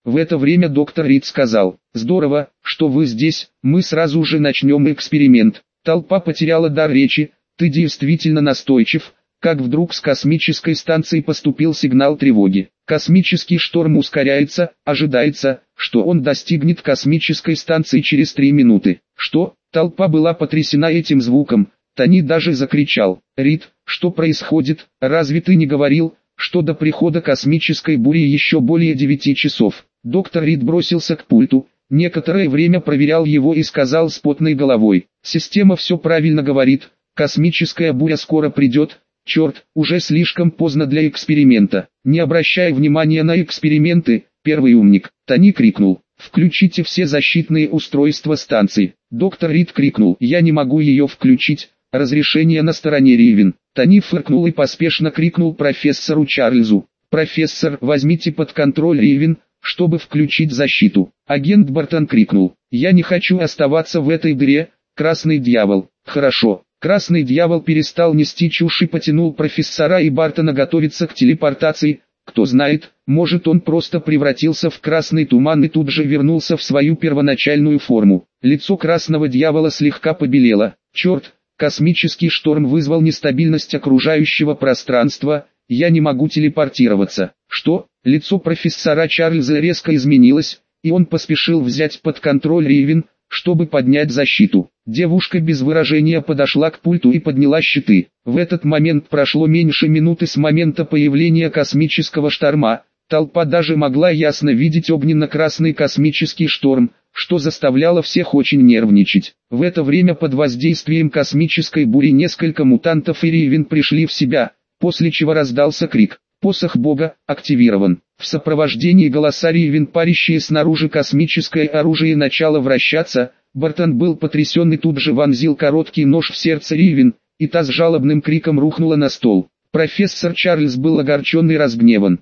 В это время доктор Рид сказал: «Здорово, что вы здесь, мы сразу же начнем эксперимент». Толпа потеряла дар речи. «Ты действительно настойчив». Как вдруг с космической станции поступил сигнал тревоги. Космический шторм ускоряется, ожидается, что он достигнет космической станции через 3 минуты. Что? Толпа была потрясена этим звуком. Тони даже закричал: «Рид, что происходит? Разве ты не говорил, что до прихода космической бури еще более 9 часов?» Доктор Рид бросился к пульту, некоторое время проверял его и сказал с потной головой: «Система все правильно говорит, космическая буря скоро придет». Черт, уже слишком поздно для эксперимента. Не обращая внимания на эксперименты, первый умник, Тони крикнул: «Включите все защитные устройства станции». Доктор Рид крикнул: «Я не могу ее включить, разрешение на стороне Ривен». Тони фыркнул и поспешно крикнул профессору Чарльзу: «Профессор, возьмите под контроль Ривен, чтобы включить защиту». Агент Бартон крикнул: «Я не хочу оставаться в этой дыре, красный дьявол». «Хорошо». Красный дьявол перестал нести чушь и потянул профессора и Бартона готовиться к телепортации. Кто знает, может он просто превратился в красный туман и тут же вернулся в свою первоначальную форму. Лицо красного дьявола слегка побелело. Черт, космический шторм вызвал нестабильность окружающего пространства, я не могу телепортироваться. Что? Лицо профессора Чарльза резко изменилось, и он поспешил взять под контроль Ривен, чтобы поднять защиту. Девушка без выражения подошла к пульту и подняла щиты. В этот момент прошло меньше минуты с момента появления космического шторма. Толпа даже могла ясно видеть огненно-красный космический шторм, что заставляло всех очень нервничать. В это время под воздействием космической бури несколько мутантов и Ривен пришли в себя, после чего раздался крик: «Посох Бога активирован». В сопровождении голоса Ривен, парящее снаружи космическое оружие, начало вращаться. Бартон был потрясен и тут же вонзил короткий нож в сердце Ривен, и та с жалобным криком рухнула на стол. Профессор Чарльз был огорчен и разгневан.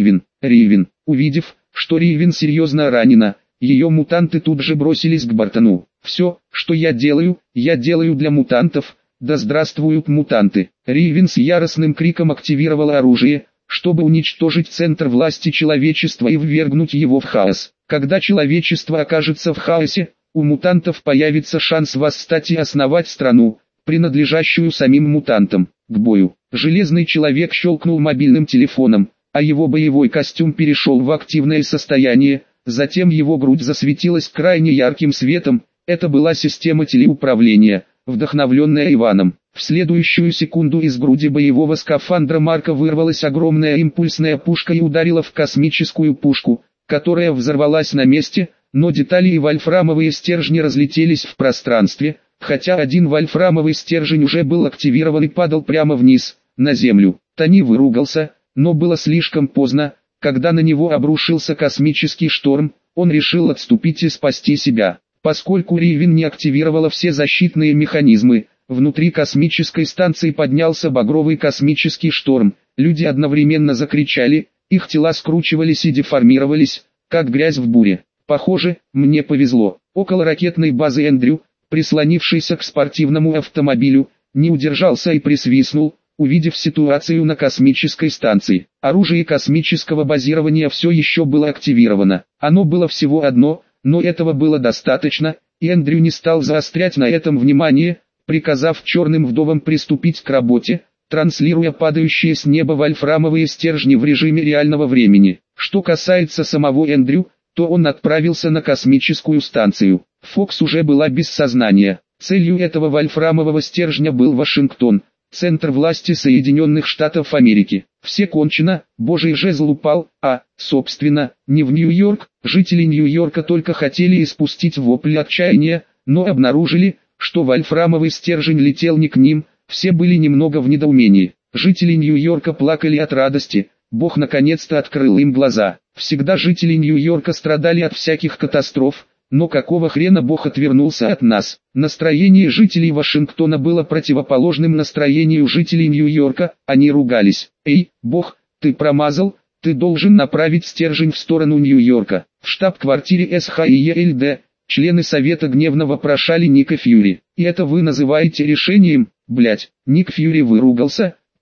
Ривен. Увидев, что Ривен серьезно ранена, ее мутанты тут же бросились к Бартону. «Все, что я делаю для мутантов, да здравствуют мутанты». Ривен с яростным криком активировала оружие, чтобы уничтожить центр власти человечества и ввергнуть его в хаос. Когда человечество окажется в хаосе, у мутантов появится шанс восстать и основать страну, принадлежащую самим мутантам. К бою. Железный человек щелкнул мобильным телефоном, а его боевой костюм перешел в активное состояние, затем его грудь засветилась крайне ярким светом. Это была система телеуправления, вдохновленная Иваном. В следующую секунду из груди боевого скафандра Марка вырвалась огромная импульсная пушка и ударила в космическую пушку, которая взорвалась на месте, но детали и вольфрамовые стержни разлетелись в пространстве, хотя один вольфрамовый стержень уже был активирован и падал прямо вниз, на землю. Тони выругался, но было слишком поздно. Когда на него обрушился космический шторм, он решил отступить и спасти себя. Поскольку Ривен не активировала все защитные механизмы, внутри космической станции поднялся багровый космический шторм. Люди одновременно закричали, их тела скручивались и деформировались, как грязь в буре. Похоже, мне повезло. Около ракетной базы Эндрю, прислонившийся к спортивному автомобилю, не удержался и присвистнул, увидев ситуацию на космической станции. Оружие космического базирования все еще было активировано. Оно было всего одно, но этого было достаточно, и Эндрю не стал заострять на этом внимание, приказав черным вдовам приступить к работе, транслируя падающие с неба вольфрамовые стержни в режиме реального времени. Что касается самого Эндрю, то он отправился на космическую станцию. Фокс уже была без сознания. Целью этого вольфрамового стержня был Вашингтон, центр власти Соединенных Штатов Америки. Все кончено, Божий жезл упал, собственно, не в Нью-Йорк. Жители Нью-Йорка только хотели испустить вопль отчаяния, но обнаружили, что вольфрамовый стержень летел не к ним. Все были немного в недоумении. Жители Нью-Йорка плакали от радости. Бог наконец-то открыл им глаза. Всегда жители Нью-Йорка страдали от всяких катастроф, но какого хрена Бог отвернулся от нас? Настроение жителей Вашингтона было противоположным настроению жителей Нью-Йорка, они ругались. «Эй, Бог, ты промазал, ты должен направить стержень в сторону Нью-Йорка». В штаб-квартире СХИЕЛД члены Совета гневно вопрошали Ника Фьюри. «И это вы называете решением, блять?» Ник Фьюри выругался,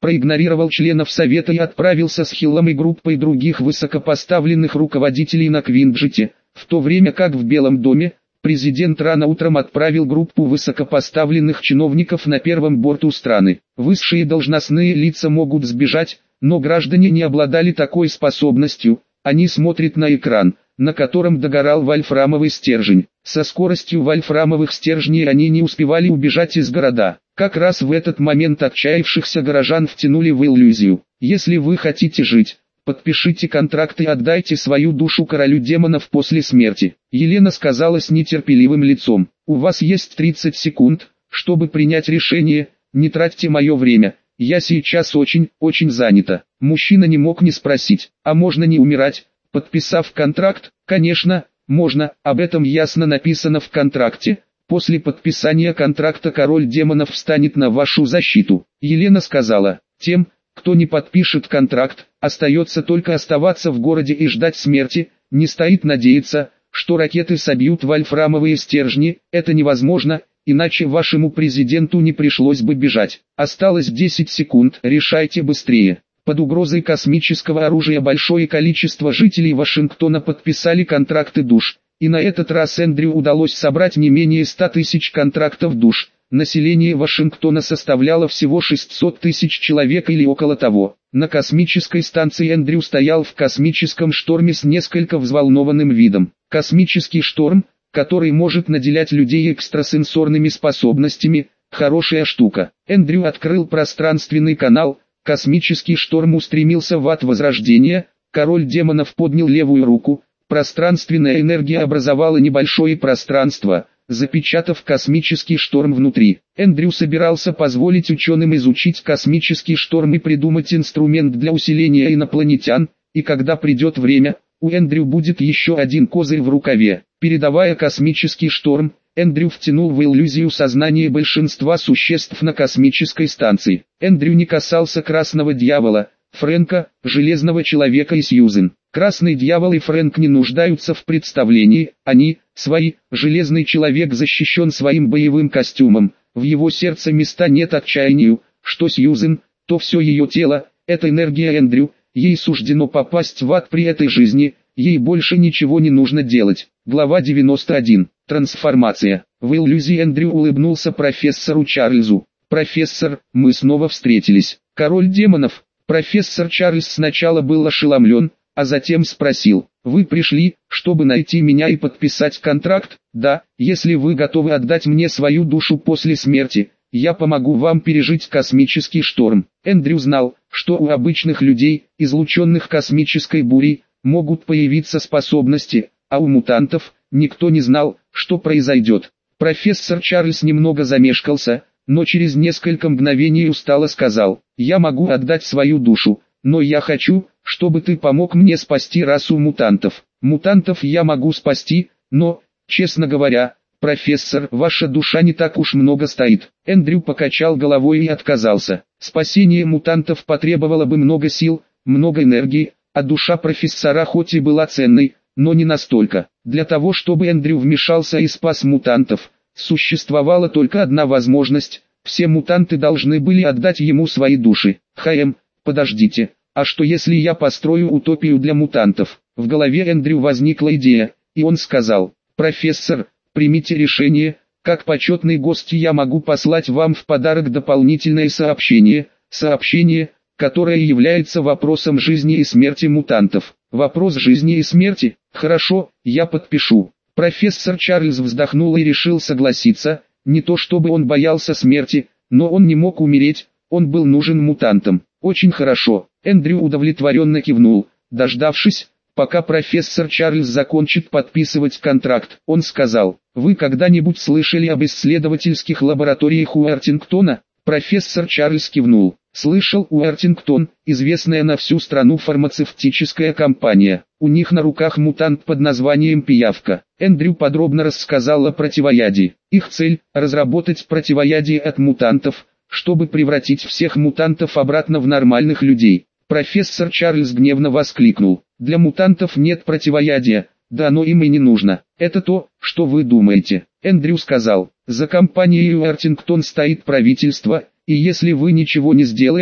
проигнорировал членов Совета и отправился с Хиллом и группой других высокопоставленных руководителей на Квинджете, в то время как в Белом доме, президент рано утром отправил группу высокопоставленных чиновников на первом борту страны. Высшие должностные лица могут сбежать, но граждане не обладали такой способностью. Они смотрят на экран, на котором догорал вольфрамовый стержень. Со скоростью вольфрамовых стержней они не успевали убежать из города. Как раз в этот момент отчаявшихся горожан втянули в иллюзию. Если вы хотите жить, подпишите контракт и отдайте свою душу королю демонов после смерти. Елена сказала с нетерпеливым лицом. У вас есть 30 секунд, чтобы принять решение, не тратьте мое время. Я сейчас очень занята. Мужчина не мог не спросить, а можно не умирать, подписав контракт? Конечно, можно, об этом ясно написано в контракте. После подписания контракта король демонов встанет на вашу защиту. Елена сказала, тем, кто не подпишет контракт, остается только оставаться в городе и ждать смерти. Не стоит надеяться, что ракеты собьют вольфрамовые стержни, это невозможно. Иначе вашему президенту не пришлось бы бежать. Осталось 10 секунд, решайте быстрее. Под угрозой космического оружия большое количество жителей Вашингтона подписали контракты душ. И на этот раз Эндрю удалось собрать не менее 100 тысяч контрактов душ. Население Вашингтона составляло всего 600 тысяч человек или около того. На космической станции Эндрю стоял в космическом шторме с несколько взволнованным видом. Космический шторм, который может наделять людей экстрасенсорными способностями, хорошая штука. Эндрю открыл пространственный канал, космический шторм устремился в ад возрождения, король демонов поднял левую руку, пространственная энергия образовала небольшое пространство, запечатав космический шторм внутри. Эндрю собирался позволить ученым изучить космический шторм и придумать инструмент для усиления инопланетян, и когда придет время, у Эндрю будет еще один козырь в рукаве. Передавая космический шторм, Эндрю втянул в иллюзию сознание большинства существ на космической станции. Эндрю не касался Красного Дьявола, Фрэнка, Железного Человека и Сьюзен. Красный Дьявол и Фрэнк не нуждаются в представлении, они, свои, Железный Человек защищен своим боевым костюмом, в его сердце места нет отчаянию, что Сьюзен, то все ее тело, это энергия Эндрю, ей суждено попасть в ад при этой жизни, ей больше ничего не нужно делать. Глава 91. Трансформация. В иллюзии Эндрю улыбнулся профессору Чарльзу. «Профессор, мы снова встретились. Король демонов». Профессор Чарльз сначала был ошеломлен, а затем спросил, «Вы пришли, чтобы найти меня и подписать контракт?» «Да, если вы готовы отдать мне свою душу после смерти, я помогу вам пережить космический шторм». Эндрю знал, что у обычных людей, излученных космической бурей, могут появиться способности, а у мутантов, никто не знал, что произойдет. Профессор Чарльз немного замешкался, но через несколько мгновений устало сказал, «Я могу отдать свою душу, но я хочу, чтобы ты помог мне спасти расу мутантов. Мутантов я могу спасти, но, честно говоря, профессор, ваша душа не так уж много стоит». Эндрю покачал головой и отказался. Спасение мутантов потребовало бы много сил, много энергии, а душа профессора хоть и была ценной, но не настолько. Для того, чтобы Эндрю вмешался и спас мутантов, существовала только одна возможность: все мутанты должны были отдать ему свои души. Подождите, а что если я построю утопию для мутантов? В голове Эндрю возникла идея, и он сказал, «Профессор, примите решение, как почетный гость я могу послать вам в подарок дополнительное сообщение, которое является вопросом жизни и смерти мутантов». Вопрос жизни и смерти? Хорошо, я подпишу. Профессор Чарльз вздохнул и решил согласиться. Не то чтобы он боялся смерти, но он не мог умереть, он был нужен мутантам. Очень хорошо. Эндрю удовлетворенно кивнул. Дождавшись, пока профессор Чарльз закончит подписывать контракт, он сказал, «Вы когда-нибудь слышали об исследовательских лабораториях Уортингтона?» Профессор Чарльз кивнул. «Слышал, Уортингтон, известная на всю страну фармацевтическая компания. У них на руках мутант под названием Пиявка». Эндрю подробно рассказал о противоядии. Их цель – разработать противоядие от мутантов, чтобы превратить всех мутантов обратно в нормальных людей. Профессор Чарльз гневно воскликнул, «Для мутантов нет противоядия, да оно им и не нужно. Это то, что вы думаете». Эндрю сказал, «За компанией Уортингтон стоит правительство, и если вы ничего не сделаете,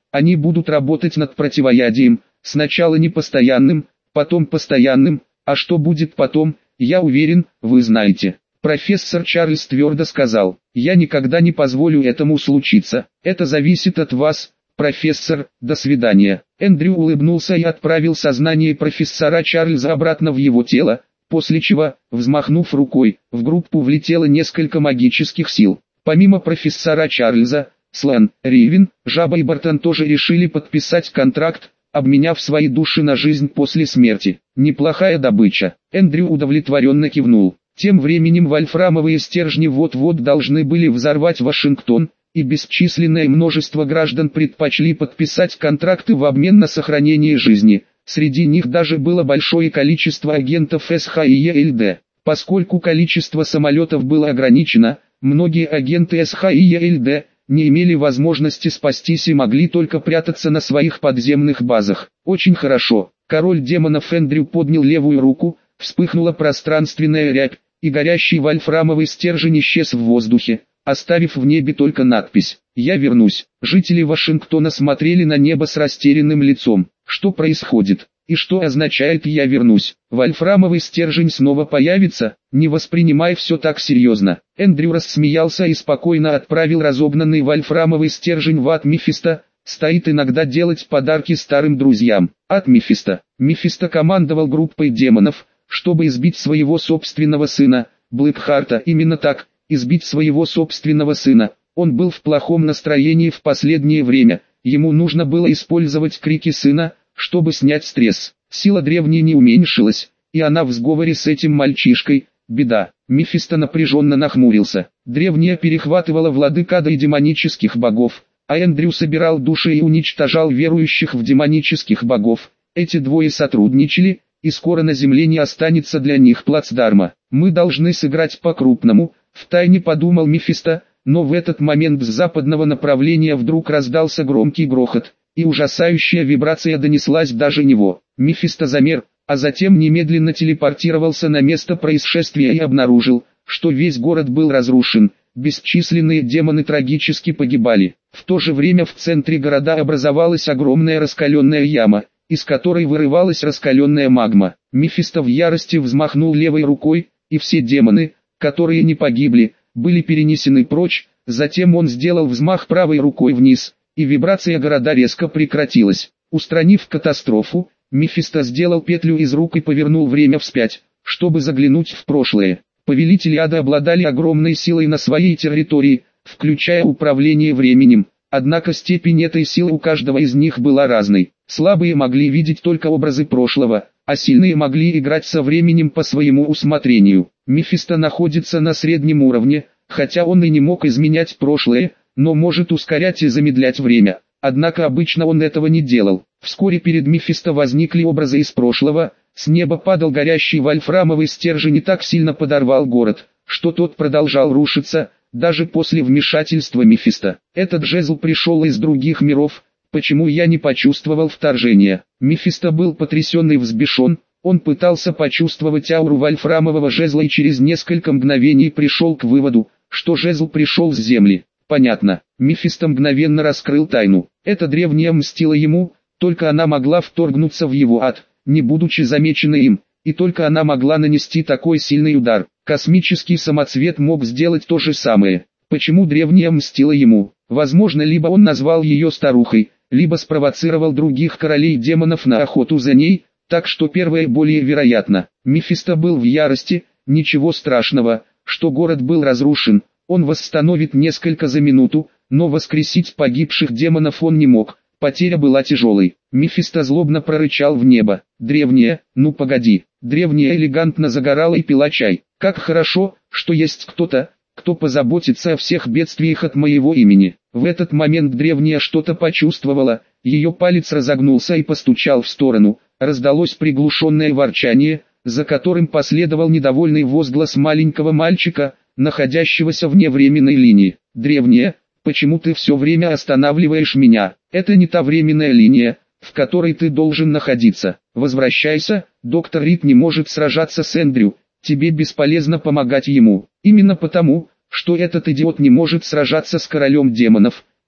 Они будут работать над противоядием, сначала непостоянным, потом постоянным, а что будет потом, я уверен, вы знаете. Профессор Чарльз твердо сказал, я никогда не позволю этому случиться, это зависит от вас, профессор, до свидания. Эндрю улыбнулся и отправил сознание профессора Чарльза обратно в его тело, после чего, взмахнув рукой, в группу влетело несколько магических сил. Помимо профессора Чарльза, Слан, Ривен, Жаба и Бартон тоже решили подписать контракт, обменяв свои души на жизнь после смерти. Неплохая добыча. Эндрю удовлетворенно кивнул. Тем временем вольфрамовые стержни вот-вот должны были взорвать Вашингтон, и бесчисленное множество граждан предпочли подписать контракты в обмен на сохранение жизни. Среди них даже было большое количество агентов СХИЕЛД. Поскольку количество самолетов было ограничено, многие агенты СХИЕЛД не имели возможности спастись и могли только прятаться на своих подземных базах. Очень хорошо. Король демонов Эндрю поднял левую руку, вспыхнула пространственная рябь, и горящий вольфрамовый стержень исчез в воздухе, оставив в небе только надпись «Я вернусь». Жители Вашингтона смотрели на небо с растерянным лицом. Что происходит? И что означает «я вернусь»? Вольфрамовый стержень снова появится? Не воспринимай все так серьезно. Эндрю рассмеялся и спокойно отправил разогнанный вольфрамовый стержень в ад Мефисто. Стоит иногда делать подарки старым друзьям. Ад Мефисто. Мефисто командовал группой демонов, чтобы избить своего собственного сына, Блэкхарта. Именно так, избить своего собственного сына. Он был в плохом настроении в последнее время. Ему нужно было использовать крики сына, чтобы снять стресс. Сила древней не уменьшилась, и она в сговоре с этим мальчишкой. Беда. Мефисто напряженно нахмурился. Древняя перехватывала владык ада и демонических богов, а Эндрю собирал души и уничтожал верующих в демонических богов. Эти двое сотрудничали, и скоро на земле не останется для них плацдарма. Мы должны сыграть по-крупному, втайне подумал Мефисто, но в этот момент с западного направления вдруг раздался громкий грохот, и ужасающая вибрация донеслась даже него. Мефисто замер, а затем немедленно телепортировался на место происшествия и обнаружил, что весь город был разрушен, бесчисленные демоны трагически погибали. В то же время в центре города образовалась огромная раскаленная яма, из которой вырывалась раскаленная магма. Мефисто в ярости взмахнул левой рукой, и все демоны, которые не погибли, были перенесены прочь. Затем он сделал взмах правой рукой вниз, и вибрация города резко прекратилась. Устранив катастрофу, Мефисто сделал петлю из рук и повернул время вспять, чтобы заглянуть в прошлое. Повелители ада обладали огромной силой на своей территории, включая управление временем, однако степень этой силы у каждого из них была разной. Слабые могли видеть только образы прошлого, а сильные могли играть со временем по своему усмотрению. Мефисто находится на среднем уровне, хотя он и не мог изменять прошлое, но может ускорять и замедлять время. Однако обычно он этого не делал. Вскоре перед Мефисто возникли образы из прошлого. С неба падал горящий вольфрамовый стержень и так сильно подорвал город, что тот продолжал рушиться, даже после вмешательства Мефисто. Этот жезл пришел из других миров. Почему я не почувствовал вторжения? Мефисто был потрясен и взбешен. Он пытался почувствовать ауру вольфрамового жезла и через несколько мгновений пришел к выводу, что жезл пришел с земли. Понятно. Мефисто мгновенно раскрыл тайну. Эта древняя мстила ему, только она могла вторгнуться в его ад, не будучи замеченной им, и только она могла нанести такой сильный удар. Космический самоцвет мог сделать то же самое. Почему древняя мстила ему? Возможно, либо он назвал ее старухой, либо спровоцировал других королей демонов на охоту за ней, так что первое более вероятно. Мефисто был в ярости. Ничего страшного, что город был разрушен, он восстановит несколько за минуту, но воскресить погибших демонов он не мог. Потеря была тяжелой. Мефисто злобно прорычал в небо. Древняя, ну погоди. Древняя элегантно загорала и пила чай. Как хорошо, что есть кто-то, кто позаботится о всех бедствиях от моего имени. В этот момент древняя что-то почувствовала, ее палец разогнулся и постучал в сторону. Раздалось приглушенное ворчание, за которым последовал недовольный возглас маленького мальчика, находящегося вне временной линии. Древняя, почему ты все время останавливаешь меня? Это не та временная линия, в которой ты должен находиться. Возвращайся, доктор Рид не может сражаться с Эндрю, тебе бесполезно помогать ему. Именно потому, что этот идиот не может сражаться с королем демонов,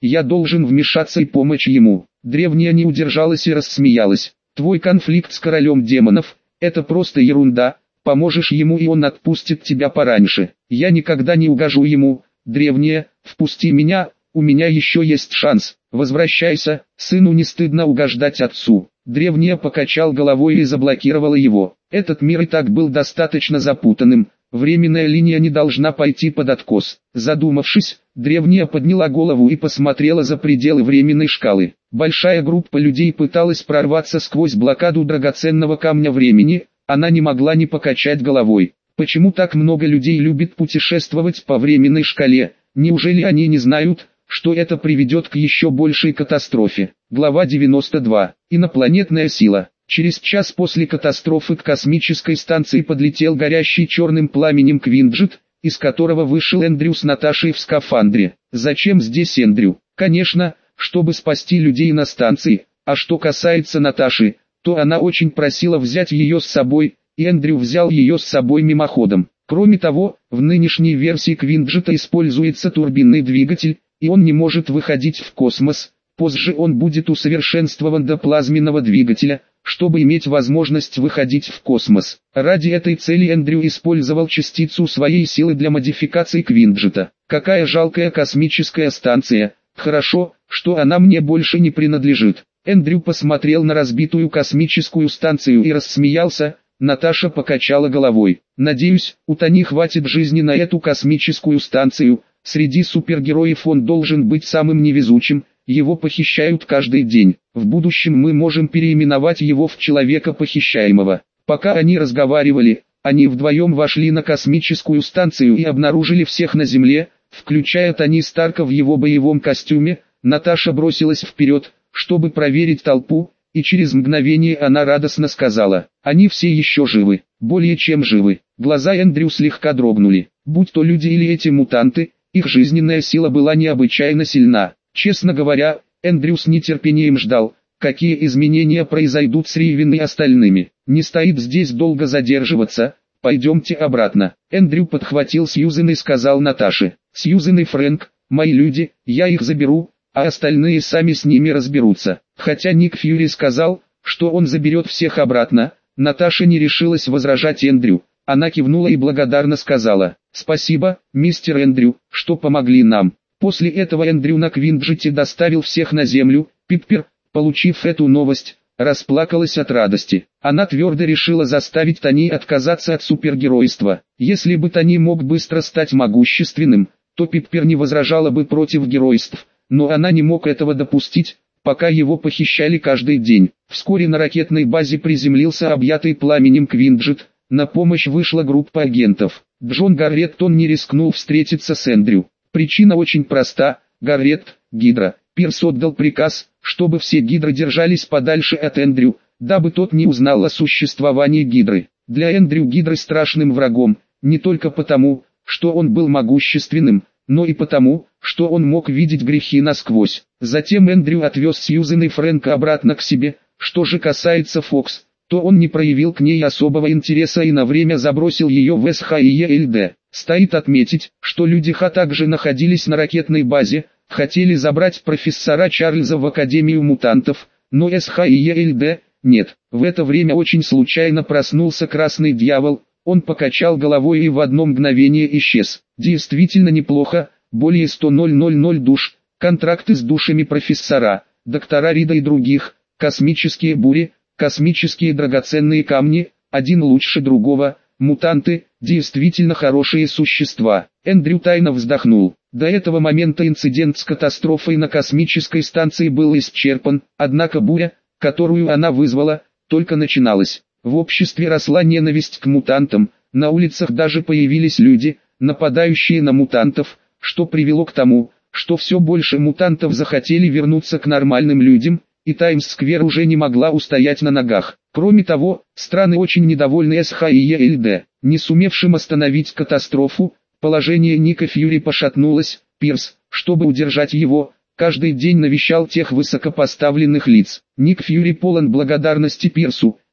я должен вмешаться и помочь ему. Древняя не удержалась и рассмеялась. Твой конфликт с королем демонов – это просто ерунда, поможешь ему и он отпустит тебя пораньше. Я никогда не угожу ему. Древняя, впусти меня, у меня еще есть шанс. Возвращайся, сыну не стыдно угождать отцу. Древняя покачал головой и заблокировала его. Этот мир и так был достаточно запутанным. Временная линия не должна пойти под откос. Задумавшись, древняя подняла голову и посмотрела за пределы временной шкалы. Большая группа людей пыталась прорваться сквозь блокаду драгоценного камня времени, она не могла не покачать головой. Почему так много людей любит путешествовать по временной шкале? Неужели они не знают, что это приведет к еще большей катастрофе? Глава 92. Инопланетная сила. Через час после катастрофы к космической станции подлетел горящий черным пламенем Квинджет, из которого вышел Эндрю с Наташей в скафандре. Зачем здесь Эндрю? Конечно, чтобы спасти людей на станции. А что касается Наташи, то она очень просила взять ее с собой, и Эндрю взял ее с собой мимоходом. Кроме того, в нынешней версии Квинджета используется турбинный двигатель, и он не может выходить в космос. Позже он будет усовершенствован до плазменного двигателя, чтобы иметь возможность выходить в космос. Ради этой цели Эндрю использовал частицу своей силы для модификации Квинджета. Какая жалкая космическая станция. Хорошо, что она мне больше не принадлежит. Эндрю посмотрел на разбитую космическую станцию и рассмеялся. Наташа покачала головой. Надеюсь, у Тони хватит жизни на эту космическую станцию. Среди супергероев он должен быть самым невезучим. Его похищают каждый день. В будущем мы можем переименовать его в человека похищаемого. Пока они разговаривали, они вдвоем вошли на космическую станцию и обнаружили всех на Земле, включая Тони Старка в его боевом костюме. Наташа бросилась вперед, чтобы проверить толпу, и через мгновение она радостно сказала: «Они все еще живы, более чем живы». Глаза Эндрю слегка дрогнули. Будь то люди или эти мутанты, их жизненная сила была необычайно сильна. Честно говоря, Эндрю с нетерпением ждал, какие изменения произойдут с Ривен и остальными. «Не стоит здесь долго задерживаться, пойдемте обратно». Эндрю подхватил Сьюзен и сказал Наташе: «Сьюзен и Фрэнк, мои люди, я их заберу, а остальные сами с ними разберутся». Хотя Ник Фьюри сказал, что он заберет всех обратно, Наташа не решилась возражать Эндрю. Она кивнула и благодарно сказала: «Спасибо, мистер Эндрю, что помогли нам». После этого Эндрю на Квинджете доставил всех на Землю. Пиппер, получив эту новость, расплакалась от радости. Она твердо решила заставить Тони отказаться от супергеройства. Если бы Тони мог быстро стать могущественным, то Пиппер не возражала бы против геройств, но она не мог этого допустить, пока его похищали каждый день. Вскоре на ракетной базе приземлился объятый пламенем Квинджет. На помощь вышла группа агентов. Джон Гарреттон не рискнул встретиться с Эндрю. Причина очень проста: Гарретт, Гидра. Пирс отдал приказ, чтобы все Гидры держались подальше от Эндрю, дабы тот не узнал о существовании Гидры. Для Эндрю Гидры страшным врагом, не только потому, что он был могущественным, но и потому, что он мог видеть грехи насквозь. Затем Эндрю отвез Сьюзен и Фрэнка обратно к себе. Что же касается Фокс, то он не проявил к ней особого интереса и на время забросил ее в СХИЕЛД. Стоит отметить, что люди Ха также находились на ракетной базе, хотели забрать профессора Чарльза в Академию мутантов, но СХИЕЛД нет. В это время очень случайно проснулся Красный Дьявол, он покачал головой и в одно мгновение исчез. Действительно неплохо, более 100 000 душ, контракты с душами профессора, доктора Рида и других, космические бури, космические драгоценные камни, один лучше другого, мутанты, действительно хорошие существа. Эндрю тайно вздохнул. До этого момента инцидент с катастрофой на космической станции был исчерпан, однако буря, которую она вызвала, только начиналась. В обществе росла ненависть к мутантам, на улицах даже появились люди, нападающие на мутантов, что привело к тому, что все больше мутантов захотели вернуться к нормальным людям, и Таймс-сквер уже не могла устоять на ногах. Кроме того, страны очень недовольны СХИЕЛД, не сумевшим остановить катастрофу. Положение Ника Фьюри пошатнулось. Пирс, чтобы удержать его, каждый день навещал тех высокопоставленных лиц. Ник Фьюри полон благодарности Пирсу,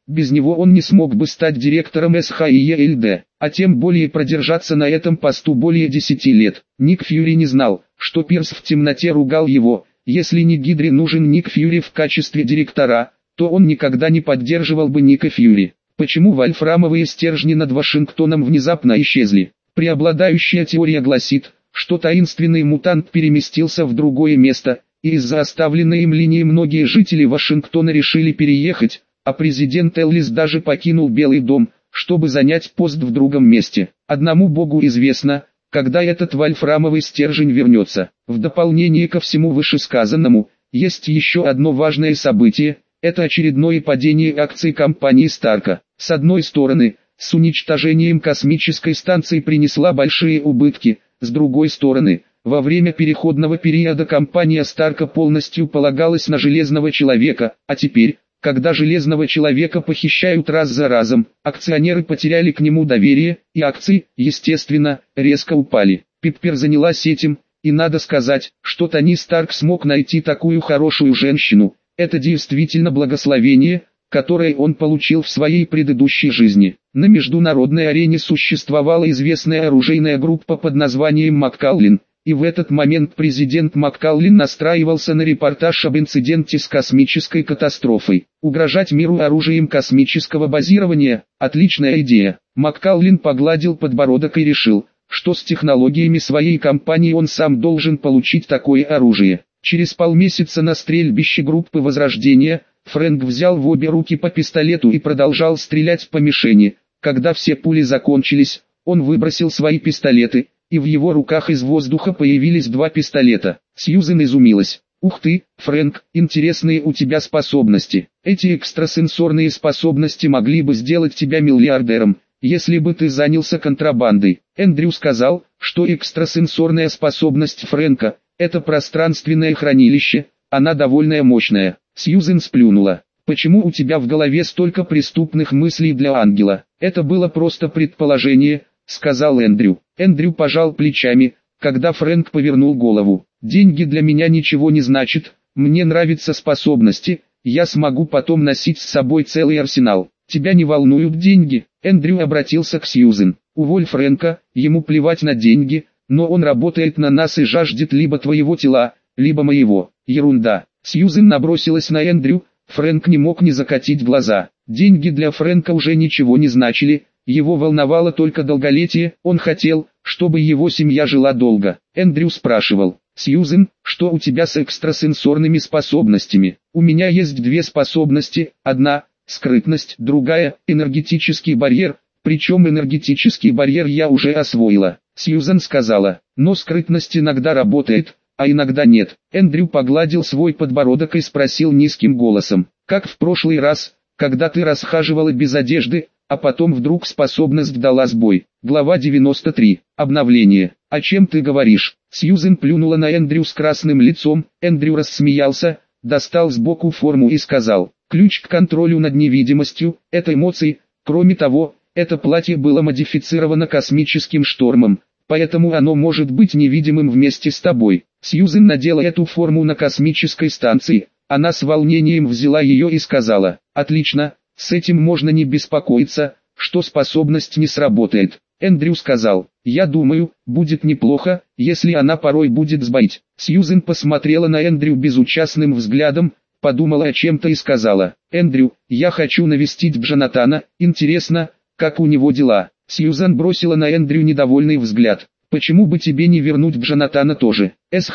Без него он не смог бы стать директором СХИЕЛД, а тем более продержаться на этом посту более 10 лет. Ник Фьюри не знал, что Пирс в темноте ругал его. Если не Гидре нужен Ник Фьюри в качестве директора, то он никогда не поддерживал бы Ника Фьюри. Почему вольфрамовые стержни над Вашингтоном внезапно исчезли? Преобладающая теория гласит, что таинственный мутант переместился в другое место, и из-за оставленной им линии многие жители Вашингтона решили переехать, а президент Эллис даже покинул Белый дом, чтобы занять пост в другом месте. Одному Богу известно, когда этот вольфрамовый стержень вернется. В дополнение ко всему вышесказанному, есть еще одно важное событие – это очередное падение акций компании Старка. С одной стороны, с уничтожением космической станции принесла большие убытки, с другой стороны, во время переходного периода компания Старка полностью полагалась на Железного Человека, а теперь, когда Железного Человека похищают раз за разом, акционеры потеряли к нему доверие, и акции, естественно, резко упали. Питпер занялась этим, и надо сказать, что Тони Старк смог найти такую хорошую женщину. Это действительно благословение, которое он получил в своей предыдущей жизни. На международной арене существовала известная оружейная группа под названием Маккаллин, и в этот момент президент Маккаллин настраивался на репортаж об инциденте с космической катастрофой. Угрожать миру оружием космического базирования – отличная идея. Маккаллин погладил подбородок и решил, что с технологиями своей компании он сам должен получить такое оружие. Через полмесяца на стрельбище группы Возрождения, Фрэнк взял в обе руки по пистолету и продолжал стрелять по мишени. Когда все пули закончились, он выбросил свои пистолеты, и в его руках из воздуха появились два пистолета. Сьюзен изумилась. «Ух ты, Фрэнк, интересные у тебя способности. Эти экстрасенсорные способности могли бы сделать тебя миллиардером, если бы ты занялся контрабандой». Эндрю сказал, что экстрасенсорная способность Фрэнка – это пространственное хранилище, она довольно мощная. Сьюзен сплюнула. «Почему у тебя в голове столько преступных мыслей для ангела?» «Это было просто предположение», — сказал Эндрю. Эндрю пожал плечами, когда Фрэнк повернул голову. «Деньги для меня ничего не значат, мне нравятся способности, я смогу потом носить с собой целый арсенал. Тебя не волнуют деньги?» Эндрю обратился к Сьюзен. «Уволь Фрэнка, ему плевать на деньги, но он работает на нас и жаждет либо твоего тела, либо моего». «Ерунда». Сьюзен набросилась на Эндрю, Фрэнк не мог не закатить глаза. Деньги для Фрэнка уже ничего не значили, его волновало только долголетие, он хотел, чтобы его семья жила долго. Эндрю спрашивал: «Сьюзен, что у тебя с экстрасенсорными способностями?» «У меня есть две способности, одна – скрытность, другая – энергетический барьер, причем энергетический барьер я уже освоила». Сьюзен сказала: «Но скрытность иногда работает, а иногда нет». Эндрю погладил свой подбородок и спросил низким голосом: «Как в прошлый раз, когда ты расхаживала без одежды, а потом вдруг способность дала сбой?» Глава 93. Обновление. «О чем ты говоришь?» Сьюзен плюнула на Эндрю с красным лицом. Эндрю рассмеялся, достал сбоку форму и сказал: «Ключ к контролю над невидимостью – это эмоции. Кроме того, это платье было модифицировано космическим штормом, поэтому оно может быть невидимым вместе с тобой». Сьюзен надела эту форму на космической станции. Она с волнением взяла ее и сказала: «Отлично, с этим можно не беспокоиться, что способность не сработает». Эндрю сказал: «Я думаю, будет неплохо, если она порой будет сбоить». Сьюзен посмотрела на Эндрю безучастным взглядом, подумала о чем-то и сказала: «Эндрю, я хочу навестить Джонатана, интересно, как у него дела». Сьюзен бросила на Эндрю недовольный взгляд. «Почему бы тебе не вернуть Джонатана тоже?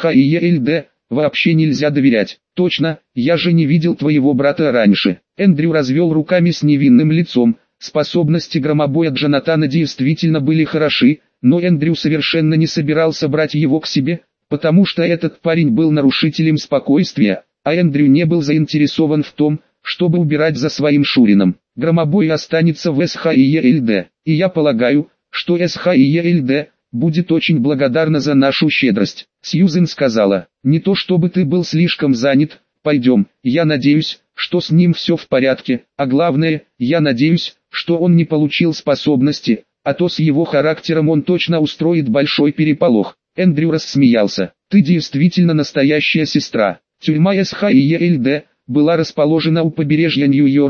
СХИЕЛД вообще нельзя доверять». «Точно, я же не видел твоего брата раньше». Эндрю развел руками с невинным лицом. Способности громобоя Джонатана действительно были хороши, но Эндрю совершенно не собирался брать его к себе, потому что этот парень был нарушителем спокойствия, а Эндрю не был заинтересован в том, чтобы убирать за своим Шурином. Громобой останется в СХИЕЛД, и я полагаю, что СХИЕЛД будет очень благодарна за нашу щедрость». Сьюзен сказала: «Не то чтобы ты был слишком занят, пойдем, я надеюсь, что с ним все в порядке, а главное, я надеюсь, что он не получил способности, а то с его характером он точно устроит большой переполох». Эндрю рассмеялся: «Ты действительно настоящая сестра». Тюрьма СХИЕЛД была расположена у побережья Нью-Йорка,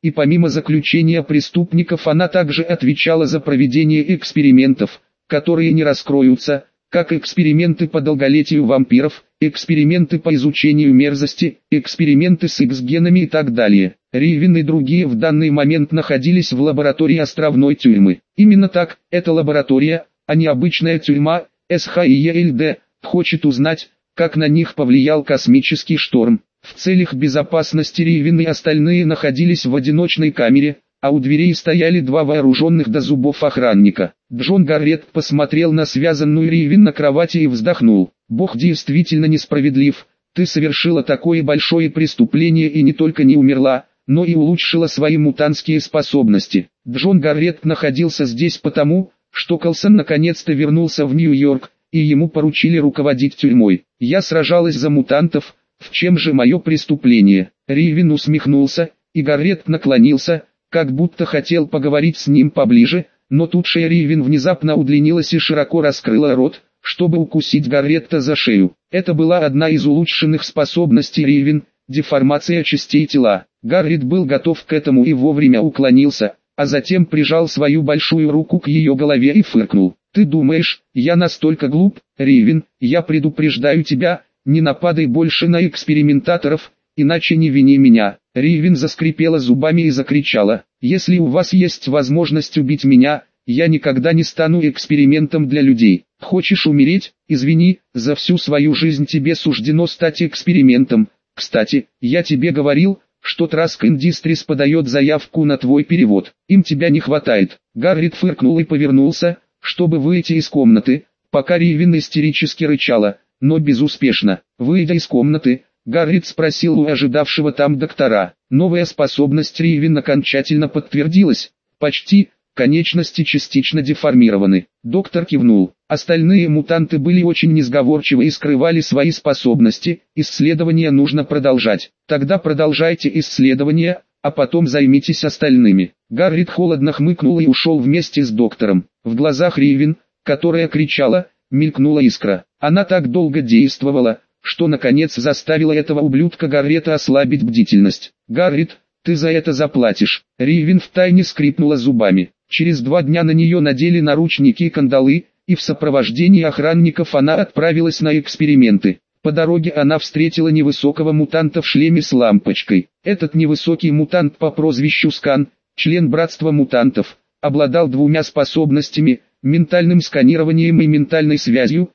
и помимо заключения преступников она также отвечала за проведение экспериментов, которые не раскроются, как эксперименты по долголетию вампиров, эксперименты по изучению мерзости, эксперименты с X-генами и так далее. Ривен и другие в данный момент находились в лаборатории островной тюрьмы. Именно так, эта лаборатория, а не обычная тюрьма, СХИЕЛД, хочет узнать, как на них повлиял космический шторм. В целях безопасности Ривен и остальные находились в одиночной камере, а у дверей стояли два вооруженных до зубов охранника. Джон Гарретт посмотрел на связанную Ривен на кровати и вздохнул. «Бог действительно несправедлив, ты совершила такое большое преступление и не только не умерла, но и улучшила свои мутантские способности». Джон Гарретт находился здесь потому, что Колсон наконец-то вернулся в Нью-Йорк, и ему поручили руководить тюрьмой. «Я сражалась за мутантов, в чем же мое преступление?» Ривен усмехнулся, и Гарретт наклонился, как будто хотел поговорить с ним поближе, но тут шея Ривен внезапно удлинилась и широко раскрыла рот, чтобы укусить Гарретта за шею. Это была одна из улучшенных способностей Ривен, деформация частей тела. Гарретт был готов к этому и вовремя уклонился, а затем прижал свою большую руку к ее голове и фыркнул. «Ты думаешь, я настолько глуп, Ривен? Я предупреждаю тебя, не нападай больше на экспериментаторов, иначе не вини меня». Ривен заскрипела зубами и закричала: «Если у вас есть возможность убить меня, я никогда не стану экспериментом для людей. Хочешь умереть? Извини, за всю свою жизнь тебе суждено стать экспериментом. Кстати, я тебе говорил, что Trask Industries подает заявку на твой перевод. Им тебя не хватает». Гарретт фыркнул и повернулся, чтобы выйти из комнаты, пока Ривен истерически рычала, но безуспешно. Выйдя из комнаты, Гарретт спросил у ожидавшего там доктора. Новая способность Ривен окончательно подтвердилась. «Почти, конечности частично деформированы». Доктор кивнул. Остальные мутанты были очень несговорчивы и скрывали свои способности. «Исследование нужно продолжать». «Тогда продолжайте исследование, а потом займитесь остальными». Гарретт холодно хмыкнул и ушел вместе с доктором. В глазах Ривен, которая кричала, мелькнула искра. Она так долго действовала, что наконец заставила этого ублюдка Гарретта ослабить бдительность. «Гарретт, ты за это заплатишь». Ривен втайне скрипнула зубами. Через 2 дня на нее надели наручники и кандалы, и в сопровождении охранников она отправилась на эксперименты. По дороге она встретила невысокого мутанта в шлеме с лампочкой. Этот невысокий мутант по прозвищу Скан, член братства мутантов, обладал 2 способностями: ментальным сканированием и ментальной связью.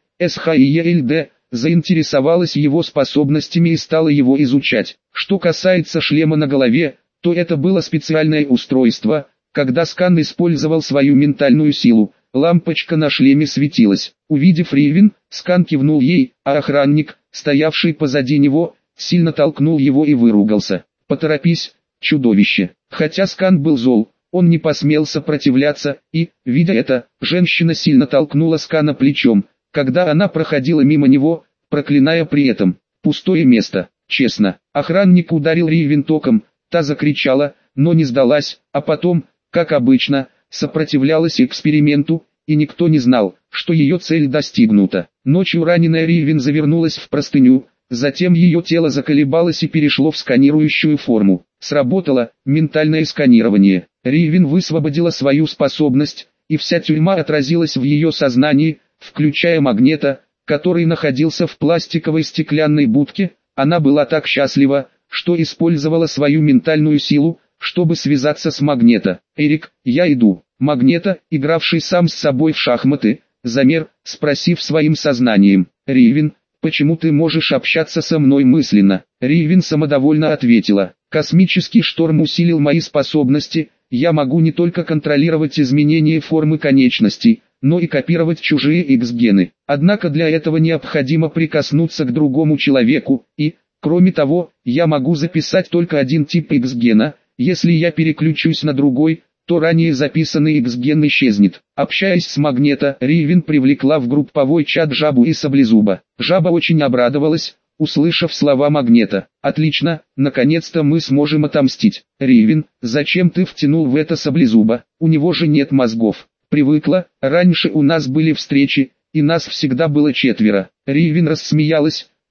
СХИЕЛД заинтересовалась его способностями и стала его изучать. Что касается шлема на голове, то это было специальное устройство. Когда Скан использовал свою ментальную силу, лампочка на шлеме светилась. Увидев Ривен, Скан кивнул ей, а охранник, стоявший позади него, сильно толкнул его и выругался. «Поторопись, чудовище!» Хотя Скан был зол, он не посмел сопротивляться, и, видя это, женщина сильно толкнула Скана плечом, когда она проходила мимо него, проклиная при этом пустое место. Честно, охранник ударил Ривен током, та закричала, но не сдалась, а потом, как обычно, сопротивлялась эксперименту, и никто не знал, что ее цель достигнута. Ночью раненая Ривен завернулась в простыню, затем ее тело заколебалось и перешло в сканирующую форму. Сработало ментальное сканирование. Ривен высвободила свою способность, и вся тюрьма отразилась в ее сознании, включая Магнета, который находился в пластиковой стеклянной будке. Она была так счастлива, что использовала свою ментальную силу, чтобы связаться с Магнета. «Эрик, я иду». Магнета, игравший сам с собой в шахматы, замер, спросив своим сознанием: «Ривен, почему ты можешь общаться со мной мысленно?» Ривен самодовольно ответила: «Космический шторм усилил мои способности, я могу не только контролировать изменение формы конечностей, но и копировать чужие X-гены. Однако для этого необходимо прикоснуться к другому человеку, и, кроме того, я могу записать только один тип X-гена. Если я переключусь на другой, то ранее записанный X-ген исчезнет». Общаясь с Магнета, Ривен привлекла в групповой чат Жабу и Саблезуба. Жаба очень обрадовалась, услышав слова Магнета. «Отлично, наконец-то мы сможем отомстить». «Ривен, зачем ты втянул в это Саблезуба? У него же нет мозгов». «Привыкла, раньше у нас были встречи, и нас всегда было 4. Ривен рассмеялась,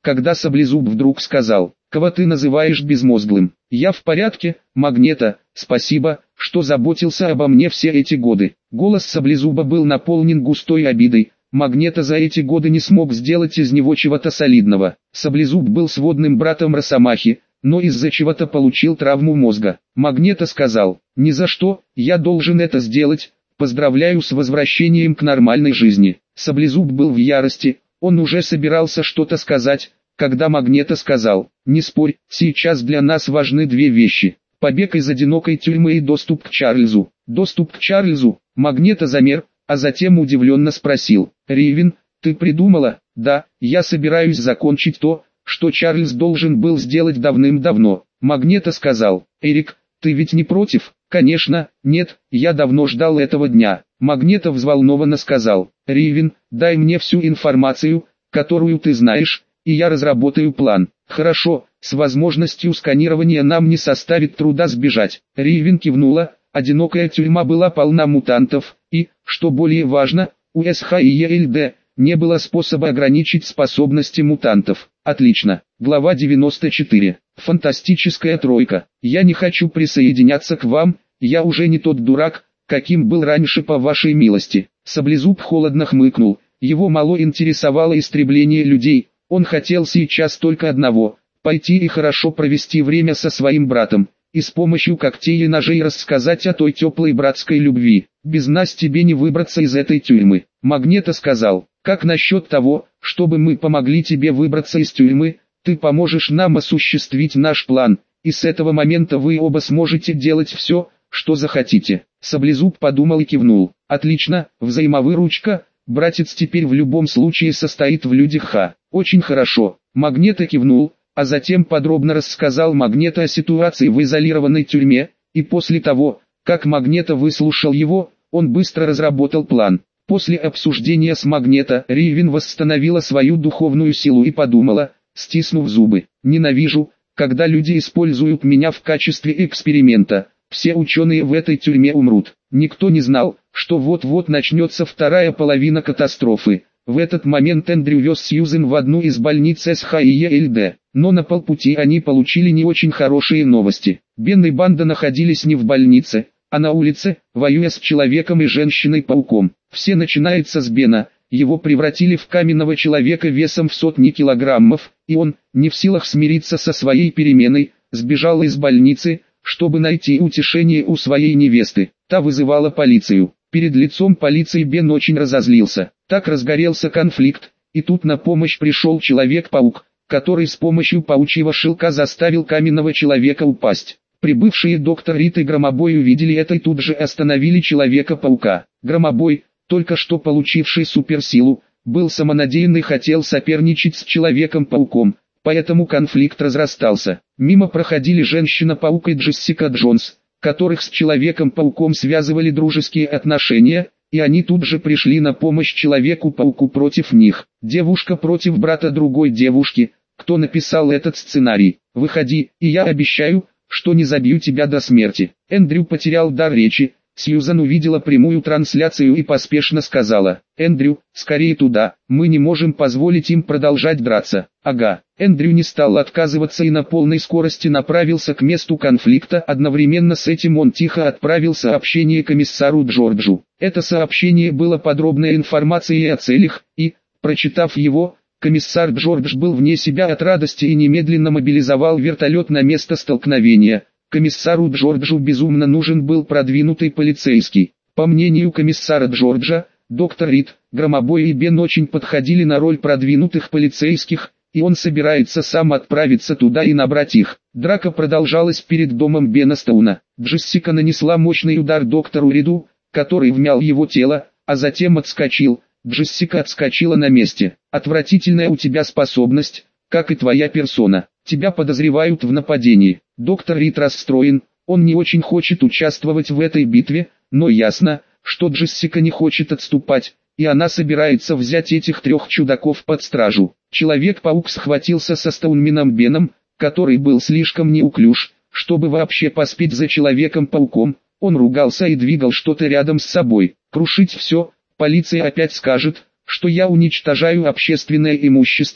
когда Саблезуб вдруг сказал: «Кого ты называешь безмозглым? Я в порядке, Магнето, спасибо, что заботился обо мне все эти годы». Голос Саблезуба был наполнен густой обидой. Магнето за эти годы не смог сделать из него чего-то солидного. Саблезуб был сводным братом Росомахи, но из-за чего-то получил травму мозга. Магнето сказал: «Ни за что, я должен это сделать, поздравляю с возвращением к нормальной жизни». Саблезуб был в ярости, он уже собирался что-то сказать, когда Магнето сказал: «Не спорь, сейчас для нас важны две вещи: побег из одинокой тюрьмы и доступ к Чарльзу». «Доступ к Чарльзу?» Магнето замер, а затем удивленно спросил: «Ривен, ты придумала?» «Да, я собираюсь закончить то, что Чарльз должен был сделать давным-давно». Магнето сказал: «Эрик, ты ведь не против?» «Конечно, нет, я давно ждал этого дня». Магнето взволнованно сказал: «Ривен, дай мне всю информацию, которую ты знаешь, и я разработаю план». «Хорошо, с возможностью сканирования нам не составит труда сбежать». Ривен кивнула. Одинокая тюрьма была полна мутантов, и, что более важно, у СХИЕЛД не было способа ограничить способности мутантов. Отлично. Глава 94. Фантастическая тройка. «Я не хочу присоединяться к вам, я уже не тот дурак, каким был раньше, по вашей милости». Саблезуб холодно хмыкнул, его мало интересовало истребление людей, он хотел сейчас только одного – пойти и хорошо провести время со своим братом, и с помощью когтей и ножей рассказать о той теплой братской любви. «Без нас тебе не выбраться из этой тюрьмы». Магнето сказал: «Как насчет того, чтобы мы помогли тебе выбраться из тюрьмы? Ты поможешь нам осуществить наш план, и с этого момента вы оба сможете делать все, что захотите». Саблезуб подумал и кивнул. «Отлично, взаимовыручка, братец теперь в любом случае состоит в людях Ха». «Очень хорошо». Магнето кивнул, а затем подробно рассказал Магнето о ситуации в изолированной тюрьме, и после того, как Магнето выслушал его, он быстро разработал план. После обсуждения с Магнето, Ривен восстановила свою духовную силу и подумала, стиснув зубы: «Ненавижу, когда люди используют меня в качестве эксперимента. Все ученые в этой тюрьме умрут». Никто не знал, что вот-вот начнется вторая половина катастрофы. В этот момент Эндрю вез Сьюзен в одну из больниц СХИЕЛД, но на полпути они получили не очень хорошие новости. Бен и банда находились не в больнице, а на улице, воюя с человеком и женщиной-пауком. Все начинается с Бена, его превратили в каменного человека весом в сотни килограммов, и он, не в силах смириться со своей переменой, сбежал из больницы, чтобы найти утешение у своей невесты. Та вызывала полицию. Перед лицом полиции Бен очень разозлился. Так разгорелся конфликт, и тут на помощь пришел Человек-паук, который с помощью паучьего шелка заставил каменного человека упасть. Прибывшие доктор Рид и Громобой увидели это и тут же остановили Человека-паука. Громобой, только что получивший суперсилу, был самонадеянный и хотел соперничать с Человеком-пауком, поэтому конфликт разрастался. Мимо проходили Женщина-паук и Джессика Джонс, которых с Человеком-пауком связывали дружеские отношения, и они тут же пришли на помощь Человеку-пауку против них. Девушка против брата другой девушки. Кто написал этот сценарий? Выходи, и я обещаю, что не забью тебя до смерти. Эндрю потерял дар речи. Сьюзан увидела прямую трансляцию и поспешно сказала: «Эндрю, скорее туда, мы не можем позволить им продолжать драться». Ага. Эндрю не стал отказываться и на полной скорости направился к месту конфликта. Одновременно с этим он тихо отправил сообщение комиссару Джорджу. Это сообщение было подробной информацией о целях, и, прочитав его, комиссар Джордж был вне себя от радости и немедленно мобилизовал вертолет на место столкновения. Комиссару Джорджу безумно нужен был продвинутый полицейский. По мнению комиссара Джорджа, доктор Рид, Громобой и Бен очень подходили на роль продвинутых полицейских, и он собирается сам отправиться туда и набрать их. Драка продолжалась перед домом Бена Стоуна. Джессика нанесла мощный удар доктору Риду, который вмял его тело, а затем отскочил. Джессика отскочила на месте. «Отвратительная у тебя способность, как и твоя персона. Тебя подозревают в нападении». Доктор Рид расстроен, он не очень хочет участвовать в этой битве, но ясно, что Джессика не хочет отступать, и она собирается взять этих трех чудаков под стражу. Человек-паук схватился со Стоунменом Беном, который был слишком неуклюж, чтобы вообще поспеть за Человеком-пауком. Он ругался и двигал что-то рядом с собой. «Крушить все, полиция опять скажет, что я уничтожаю общественное имущество.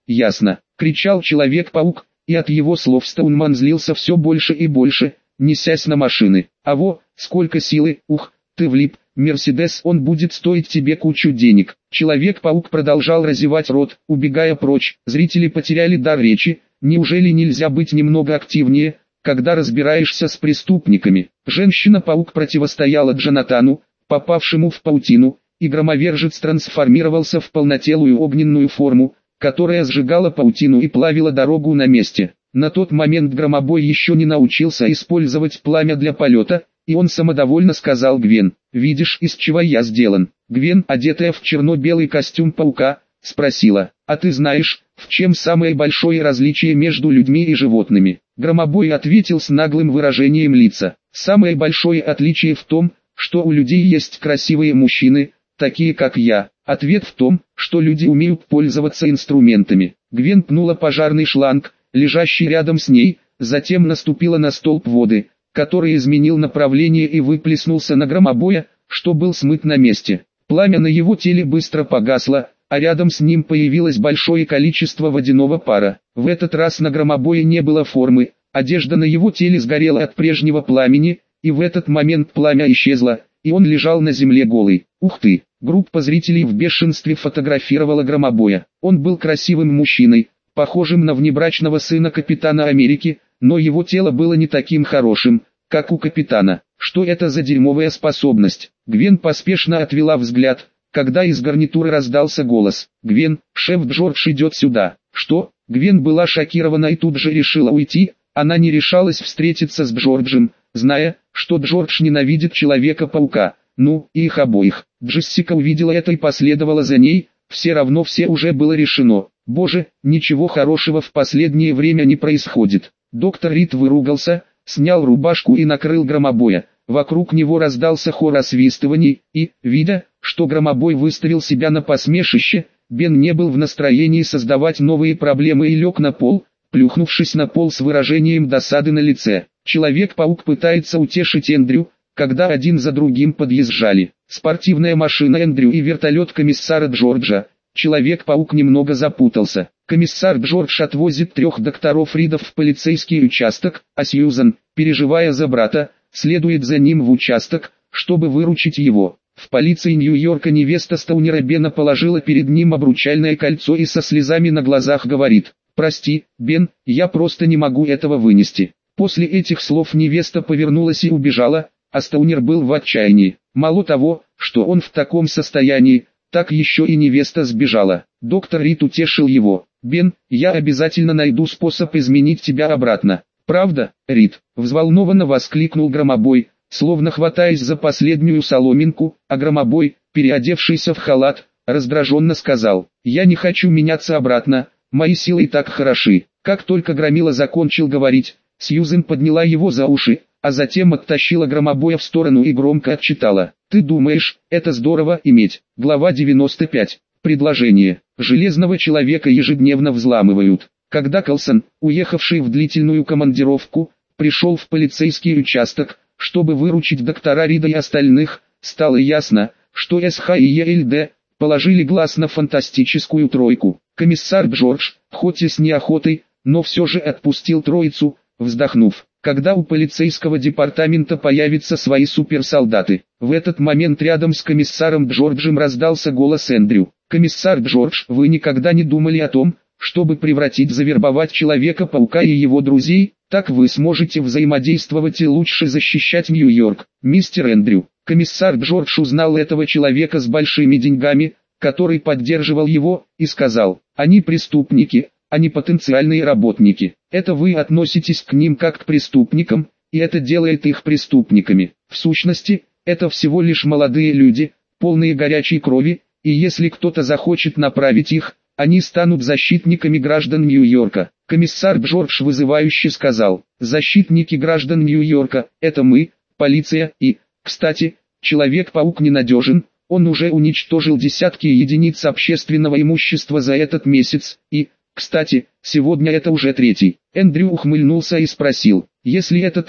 ясно, кричал Человек-паук, и от его слов Стоунман злился все больше и больше, несясь на машины. А во, сколько силы, ух, ты влип, Мерседес, он будет стоить тебе кучу денег. Человек-паук продолжал разевать рот, убегая прочь, зрители потеряли дар речи. Неужели нельзя быть немного активнее, когда разбираешься с преступниками? Женщина-паук противостояла Джонатану, попавшему в паутину, и громовержец трансформировался в полнотелую огненную форму, которая сжигала паутину и плавила дорогу на месте. На тот момент Громобой еще не научился использовать пламя для полета, и он самодовольно сказал Гвен: «Видишь, из чего я сделан?» Гвен, одетая в черно-белый костюм паука, спросила: «А ты знаешь, в чем самое большое различие между людьми и животными?» Громобой ответил с наглым выражением лица: «Самое большое отличие в том, что у людей есть красивые мужчины, такие как я. Ответ в том, что люди умеют пользоваться инструментами». Гвен пнула пожарный шланг, лежащий рядом с ней, затем наступила на столб воды, который изменил направление и выплеснулся на Громобоя, что был смыт на месте. Пламя на его теле быстро погасло, а рядом с ним появилось большое количество водяного пара. В этот раз на Громобое не было формы, одежда на его теле сгорела от прежнего пламени, и в этот момент пламя исчезло, и он лежал на земле голый. Ух ты! Группа зрителей в бешенстве фотографировала Громобоя. Он был красивым мужчиной, похожим на внебрачного сына Капитана Америки, но его тело было не таким хорошим, как у Капитана. Что это за дерьмовая способность? Гвен поспешно отвела взгляд, когда из гарнитуры раздался голос: «Гвен, шеф Джордж идет сюда». Что? Гвен была шокирована и тут же решила уйти. Она не решалась встретиться с Джорджем, зная, что Джордж ненавидит Человека-паука. Ну, и их обоих. Джессика увидела это и последовала за ней. Все равно все уже было решено. Боже, ничего хорошего в последнее время не происходит. Доктор Рид выругался, снял рубашку и накрыл Громобоя. Вокруг него раздался хор освистываний, и, видя, что Громобой выставил себя на посмешище, Бен не был в настроении создавать новые проблемы и лег на пол, плюхнувшись на пол с выражением досады на лице. Человек-паук пытается утешить Эндрю, когда один за другим подъезжали спортивная машина Эндрю и вертолет комиссара Джорджа. Человек-паук немного запутался. Комиссар Джордж отвозит 3 докторов Ридов в полицейский участок, а Сьюзан, переживая за брата, следует за ним в участок, чтобы выручить его. В полиции Нью-Йорка невеста Стоунера Бена положила перед ним обручальное кольцо и со слезами на глазах говорит: «Прости, Бен, я просто не могу этого вынести». После этих слов невеста повернулась и убежала, а Стоунер был в отчаянии. Мало того, что он в таком состоянии, так еще и невеста сбежала. Доктор Рид утешил его: «Бен, я обязательно найду способ изменить тебя обратно». «Правда, Рид?» — взволнованно воскликнул Громобой, словно хватаясь за последнюю соломинку, а Громобой, переодевшийся в халат, раздраженно сказал: «Я не хочу меняться обратно, мои силы и так хороши». Как только Громила закончил говорить, Сьюзен подняла его за уши, а затем оттащила Громобоя в сторону и громко отчитала: «Ты думаешь, это здорово иметь?» Глава 95. Предложение. Железного человека ежедневно взламывают. Когда Колсон, уехавший в длительную командировку, пришел в полицейский участок, чтобы выручить доктора Рида и остальных, стало ясно, что СХ и ЕЛД положили глаз на фантастическую тройку. Комиссар Джордж, хоть и с неохотой, но все же отпустил троицу, вздохнув: «Когда у полицейского департамента появятся свои суперсолдаты». В этот момент рядом с комиссаром Джорджем раздался голос Эндрю: «Комиссар Джордж, вы никогда не думали о том, чтобы завербовать Человека-паука и его друзей? Так вы сможете взаимодействовать и лучше защищать Нью-Йорк». «Мистер Эндрю». Комиссар Джордж узнал этого человека с большими деньгами, который поддерживал его, и сказал: «Они преступники, они потенциальные работники. Это вы относитесь к ним как к преступникам, и это делает их преступниками. В сущности, это всего лишь молодые люди, полные горячей крови, и если кто-то захочет направить их, они станут защитниками граждан Нью-Йорка». Комиссар Джордж вызывающе сказал: «Защитники граждан Нью-Йорка – это мы, полиция, и, кстати, Человек-паук ненадежен, он уже уничтожил десятки единиц общественного имущества за этот месяц, и, кстати, сегодня это уже 3-й». Эндрю ухмыльнулся и спросил: «Если это так,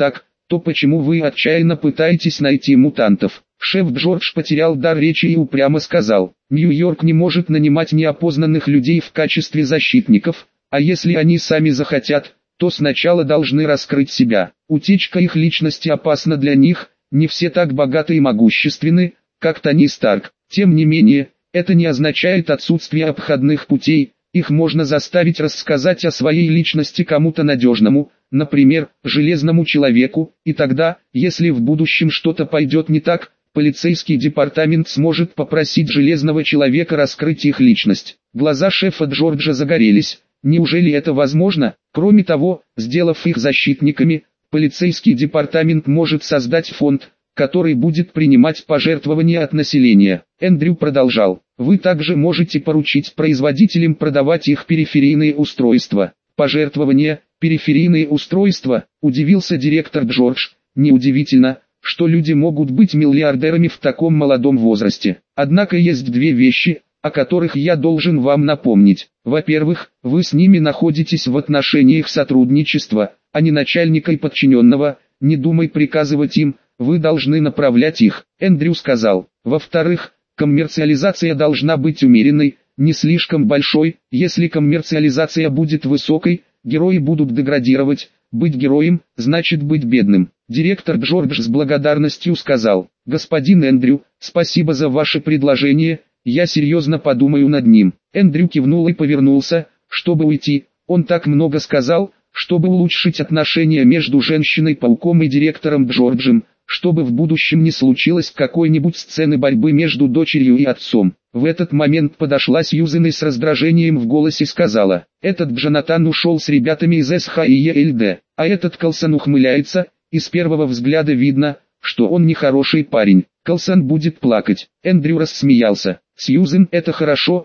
то почему вы отчаянно пытаетесь найти мутантов? Шеф Джордж потерял дар речи и упрямо сказал: Нью-Йорк не может нанимать неопознанных людей в качестве защитников, а если они сами захотят, то сначала должны раскрыть себя. Утечка их личности опасна для них, не все так богаты и могущественны, как Тони Старк. Тем не менее, это не означает отсутствие обходных путей, их можно заставить рассказать о своей личности кому-то надежному, например, Железному человеку, и тогда, если в будущем что-то пойдет не так, полицейский департамент сможет попросить Железного человека раскрыть их личность. Глаза шефа Джорджа загорелись. Неужели это возможно? Кроме того, сделав их защитниками, полицейский департамент может создать фонд, который будет принимать пожертвования от населения. Эндрю продолжал: вы также можете поручить производителям продавать их периферийные устройства. Пожертвования, периферийные устройства, удивился директор Джордж. Неудивительно, что люди могут быть миллиардерами в таком молодом возрасте. Однако есть две вещи, о которых я должен вам напомнить. Во-первых, вы с ними находитесь в отношениях сотрудничества, а не начальника и подчиненного, не думай приказывать им, вы должны направлять их, Эндрю сказал. Во-вторых, коммерциализация должна быть умеренной, не слишком большой, если коммерциализация будет высокой, герои будут деградировать, быть героем, значит быть бедным. Директор Джордж с благодарностью сказал: господин Эндрю, спасибо за ваше предложение, я серьезно подумаю над ним. Эндрю кивнул и повернулся, чтобы уйти. Он так много сказал, чтобы улучшить отношения между женщиной-пауком и директором Джорджем, чтобы в будущем не случилось какой-нибудь сцены борьбы между дочерью и отцом. В этот момент подошла Сьюзен и с раздражением в голосе сказала: этот Джонатан ушел с ребятами из СХИЕЛД, а этот Колсон ухмыляется, и с первого взгляда видно, что он нехороший парень. Колсон будет плакать. Эндрю рассмеялся. Сьюзен, это хорошо,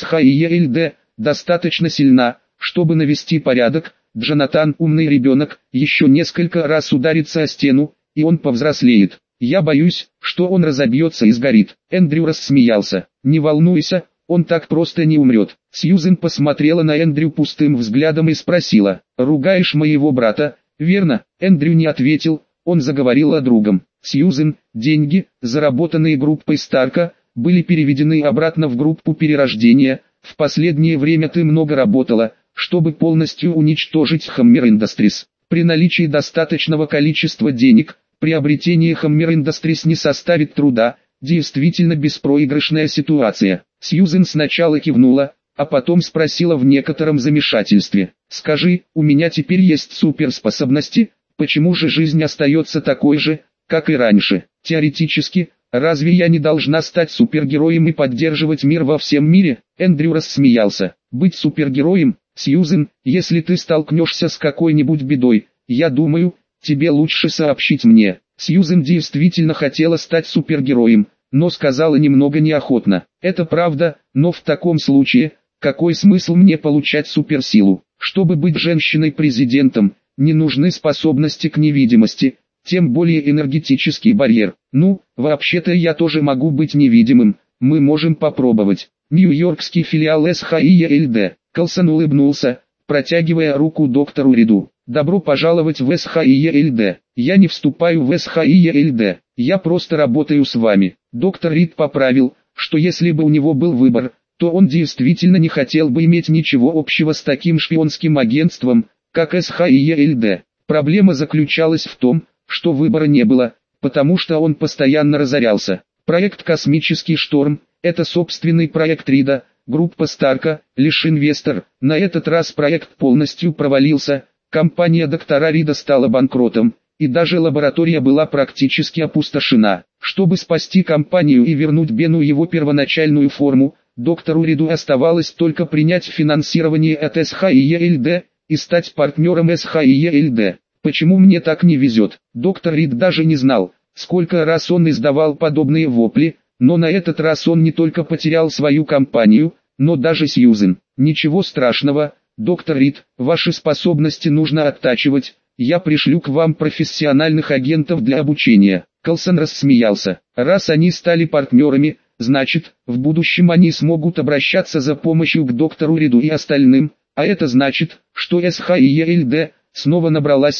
СХИЕЛД достаточно сильна, чтобы навести порядок. Джонатан умный ребенок, еще несколько раз ударится о стену, и он повзрослеет. Я боюсь, что он разобьется и сгорит. Эндрю рассмеялся. Не волнуйся, он так просто не умрет. Сьюзен посмотрела на Эндрю пустым взглядом и спросила: ругаешь моего брата, верно? Эндрю не ответил, он заговорил о другом. Сьюзен, деньги, заработанные группой Старка, были переведены обратно в группу перерождения. В последнее время ты много работала, чтобы полностью уничтожить Hammer Industries. При наличии достаточного количества денег, приобретение Hammer Industries не составит труда, действительно беспроигрышная ситуация. Сьюзен сначала кивнула, а потом спросила в некотором замешательстве: скажи, у меня теперь есть суперспособности, почему же жизнь остается такой же, как и раньше? Теоретически, разве я не должна стать супергероем и поддерживать мир во всем мире? Эндрю рассмеялся. Быть супергероем, Сьюзен, если ты столкнешься с какой-нибудь бедой, я думаю, тебе лучше сообщить мне. Сьюзен действительно хотела стать супергероем, но сказала немного неохотно: это правда, но в таком случае, какой смысл мне получать суперсилу? Чтобы быть женщиной-президентом, не нужны способности к невидимости, тем более энергетический барьер. Ну, вообще-то я тоже могу быть невидимым, мы можем попробовать. Нью-Йоркский филиал СХИЕЛД. Колсон улыбнулся, протягивая руку доктору Риду. Добро пожаловать в СХИЕЛД. Я не вступаю в СХИЕЛД, я просто работаю с вами. Доктор Рид поправил, что если бы у него был выбор, то он действительно не хотел бы иметь ничего общего с таким шпионским агентством, как СХИЕЛД. Проблема заключалась в том, что выбора не было, потому что он постоянно разорялся. Проект «Космический шторм» — это собственный проект Рида, группа Старка, лишь инвестор. На этот раз проект полностью провалился, компания доктора Рида стала банкротом, и даже лаборатория была практически опустошена. Чтобы спасти компанию и вернуть Бену его первоначальную форму, доктору Риду оставалось только принять финансирование от СХИЕЛД и стать партнером СХИЕЛД. Почему мне так не везет? Доктор Рид даже не знал, сколько раз он издавал подобные вопли, но на этот раз он не только потерял свою компанию, но даже Сьюзен. Ничего страшного, доктор Рид, ваши способности нужно оттачивать, я пришлю к вам профессиональных агентов для обучения. Колсон рассмеялся. Раз они стали партнерами, значит, в будущем они смогут обращаться за помощью к доктору Риду и остальным, а это значит, что СХИЕЛД снова набрала силу.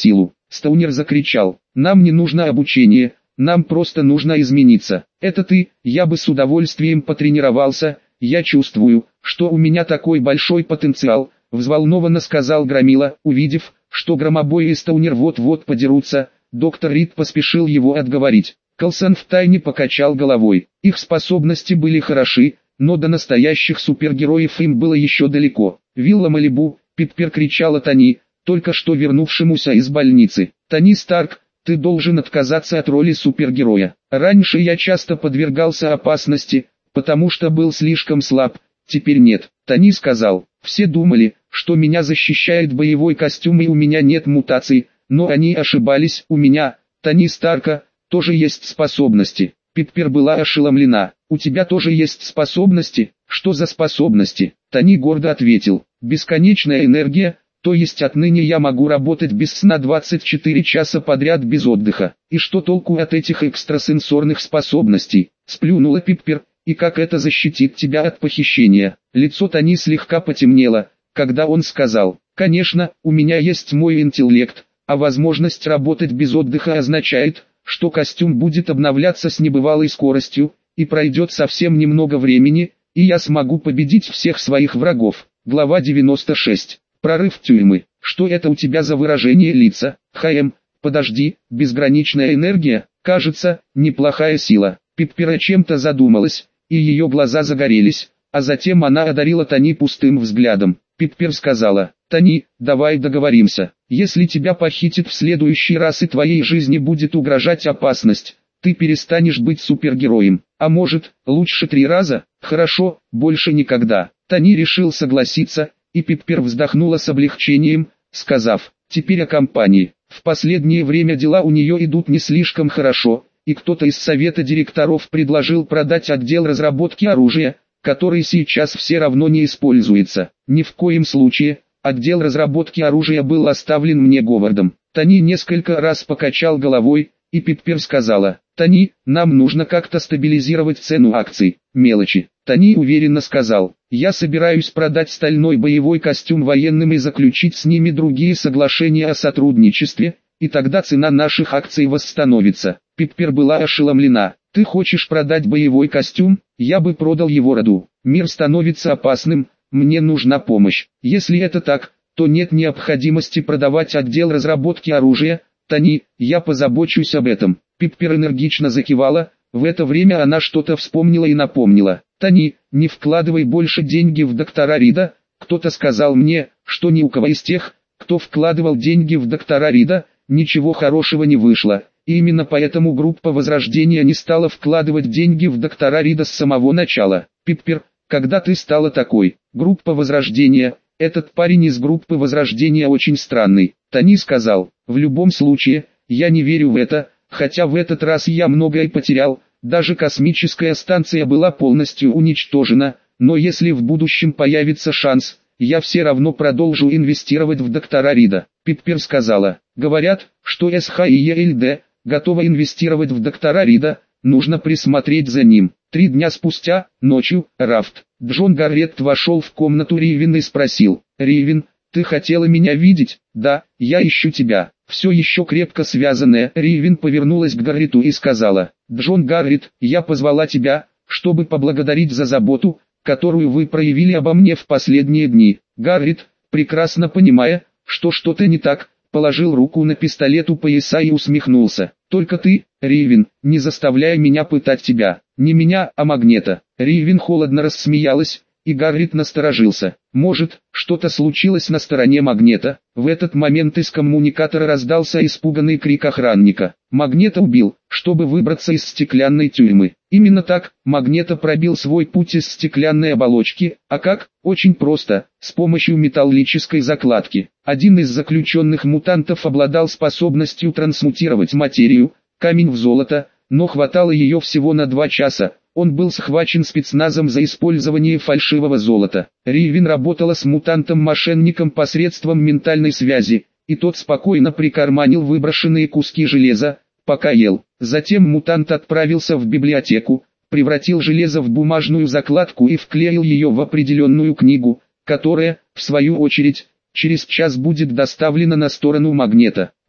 Стоунер закричал. Нам не нужно обучение, нам просто нужно измениться. Это ты, я бы с удовольствием потренировался, я чувствую, что у меня такой большой потенциал, взволнованно сказал Громила, увидев, что Громобой и Стоунер вот-вот подерутся. Доктор Рид поспешил его отговорить. Калсон втайне покачал головой. Их способности были хороши, но до настоящих супергероев им было еще далеко. «Вилла Малибу», — Питпер кричала Тони, только что вернувшемуся из больницы. «Тони Старк, ты должен отказаться от роли супергероя. Раньше я часто подвергался опасности, потому что был слишком слаб, теперь нет». Тони сказал. «Все думали, что меня защищает боевой костюм и у меня нет мутаций, но они ошибались, у меня, Тони Старка, тоже есть способности». Питпер была ошеломлена. «У тебя тоже есть способности? Что за способности?» Тони гордо ответил. «Бесконечная энергия, то есть отныне я могу работать без сна 24 часа подряд без отдыха. И что толку от этих экстрасенсорных способностей?» Сплюнула Питпер. «И как это защитит тебя от похищения?» Лицо Тони слегка потемнело, когда он сказал. «Конечно, у меня есть мой интеллект, а возможность работать без отдыха означает, что костюм будет обновляться с небывалой скоростью, и пройдет совсем немного времени, и я смогу победить всех своих врагов». Глава 96. Прорыв тюрьмы. Что это у тебя за выражение лица? Подожди, безграничная энергия, кажется, неплохая сила. Питпер чем-то задумалась, и ее глаза загорелись, а затем она одарила Тони пустым взглядом. Питпер сказала: «Тони, давай договоримся. Если тебя похитят в следующий раз и твоей жизни будет угрожать опасность, ты перестанешь быть супергероем. А может, лучше 3 раза? Хорошо, больше никогда». Тони решил согласиться, и Питпер вздохнула с облегчением, сказав: «Теперь о компании. В последнее время дела у нее идут не слишком хорошо, и кто-то из совета директоров предложил продать отдел разработки оружия, который сейчас все равно не используется. Ни в коем случае, отдел разработки оружия был оставлен мне Говардом». Тони несколько раз покачал головой, и Питпер сказала: «Тони, нам нужно как-то стабилизировать цену акций». «Мелочи». Тони уверенно сказал: «Я собираюсь продать стальной боевой костюм военным и заключить с ними другие соглашения о сотрудничестве, и тогда цена наших акций восстановится». Питпер была ошеломлена. «Ты хочешь продать боевой костюм? Я бы продал его роду. Мир становится опасным, мне нужна помощь. Если это так, то нет необходимости продавать отдел разработки оружия. Тони, я позабочусь об этом». Питпер энергично закивала. В это время она что-то вспомнила и напомнила: «Тони, не вкладывай больше деньги в доктора Рида. Кто-то сказал мне, что ни у кого из тех, кто вкладывал деньги в доктора Рида, ничего хорошего не вышло. И именно поэтому группа Возрождения не стала вкладывать деньги в доктора Рида с самого начала». «Питпер, когда ты стала такой?» «Группа Возрождения, этот парень из группы Возрождения очень странный». Тони сказал: «В любом случае, я не верю в это, хотя в этот раз я многое потерял, даже космическая станция была полностью уничтожена, но если в будущем появится шанс, я все равно продолжу инвестировать в доктора Рида». Питпер сказала: «Говорят, что СХИЕЛД готова инвестировать в доктора Рида, нужно присмотреть за ним». 3 дня спустя, ночью, Рафт. Джон Гарретт вошел в комнату Ривен и спросил: «Ривен, ты хотела меня видеть?» «Да, я ищу тебя». Все еще крепко связанная, Ривен повернулась к Гарретту и сказала: «Джон Гарретт, я позвала тебя, чтобы поблагодарить за заботу, которую вы проявили обо мне в последние дни». Гарретт, прекрасно понимая, что что-то не так, положил руку на пистолет у пояса и усмехнулся. «Только ты, Ривен, не заставляй меня пытать тебя». «Не меня, а Магнета». Ривен холодно рассмеялась, и Гарретт насторожился. Может, что-то случилось на стороне Магнета? В этот момент из коммуникатора раздался испуганный крик охранника. Магнета убил, чтобы выбраться из стеклянной тюрьмы. Именно так, Магнета пробил свой путь из стеклянной оболочки. А как? Очень просто, с помощью металлической закладки. Один из заключенных мутантов обладал способностью трансмутировать материю, камень в золото, но хватало ее всего на 2 часа. Он был схвачен спецназом за использование фальшивого золота. Ривен работала с мутантом-мошенником посредством ментальной связи, и тот спокойно прикарманил выброшенные куски железа, пока ел. Затем мутант отправился в библиотеку, превратил железо в бумажную закладку и вклеил ее в определенную книгу, которая, в свою очередь, через час будет доставлена на сторону Магнета.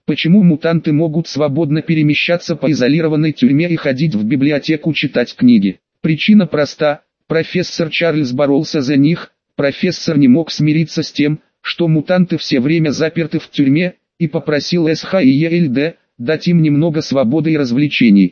Почему мутанты могут свободно перемещаться по изолированной тюрьме и ходить в библиотеку читать книги? Причина проста, профессор Чарльз боролся за них, профессор не мог смириться с тем, что мутанты все время заперты в тюрьме, и попросил СХИЕЛД дать им немного свободы и развлечений.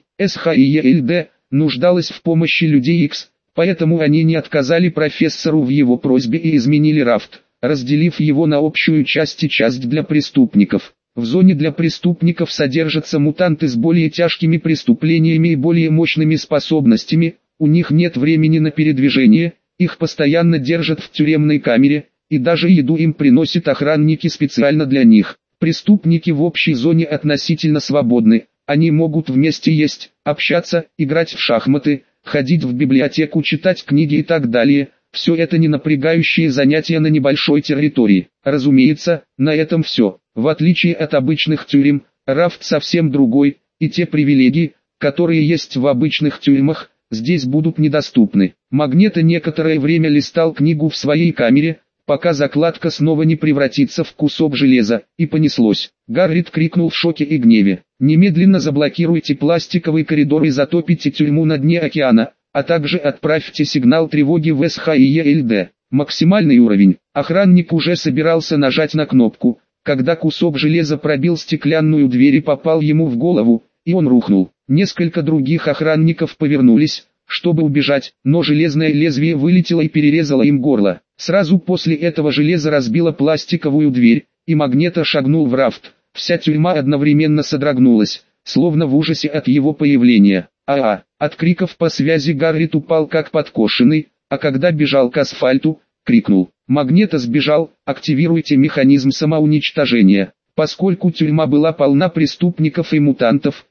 СХИЕЛД нуждалась в помощи Людей Икс, поэтому они не отказали профессору в его просьбе и изменили рафт, разделив его на общую часть и часть для преступников. В зоне для преступников содержатся мутанты с более тяжкими преступлениями и более мощными способностями, у них нет времени на передвижение, их постоянно держат в тюремной камере, и даже еду им приносят охранники специально для них. Преступники в общей зоне относительно свободны, они могут вместе есть, общаться, играть в шахматы, ходить в библиотеку, читать книги и так далее. Все это не напрягающие занятия на небольшой территории. Разумеется, на этом все. В отличие от обычных тюрем, рафт совсем другой, и те привилегии, которые есть в обычных тюрьмах, здесь будут недоступны. Магнето некоторое время листал книгу в своей камере, пока закладка снова не превратится в кусок железа, и понеслось. Гаррит крикнул в шоке и гневе: «Немедленно заблокируйте пластиковый коридор и затопите тюрьму на дне океана, а также отправьте сигнал тревоги в СХИЕЛД. Максимальный уровень». Охранник уже собирался нажать на кнопку, когда кусок железа пробил стеклянную дверь и попал ему в голову, и он рухнул. Несколько других охранников повернулись, чтобы убежать, но железное лезвие вылетело и перерезало им горло. Сразу после этого железо разбило пластиковую дверь, и Магнето шагнул в рафт. Вся тюрьма одновременно содрогнулась, словно в ужасе от его появления. От криков по связи Гаррит упал как подкошенный, а когда бежал к асфальту, крикнул: «Магнето сбежал, активируйте механизм самоуничтожения». Поскольку тюрьма была полна преступников и мутантов,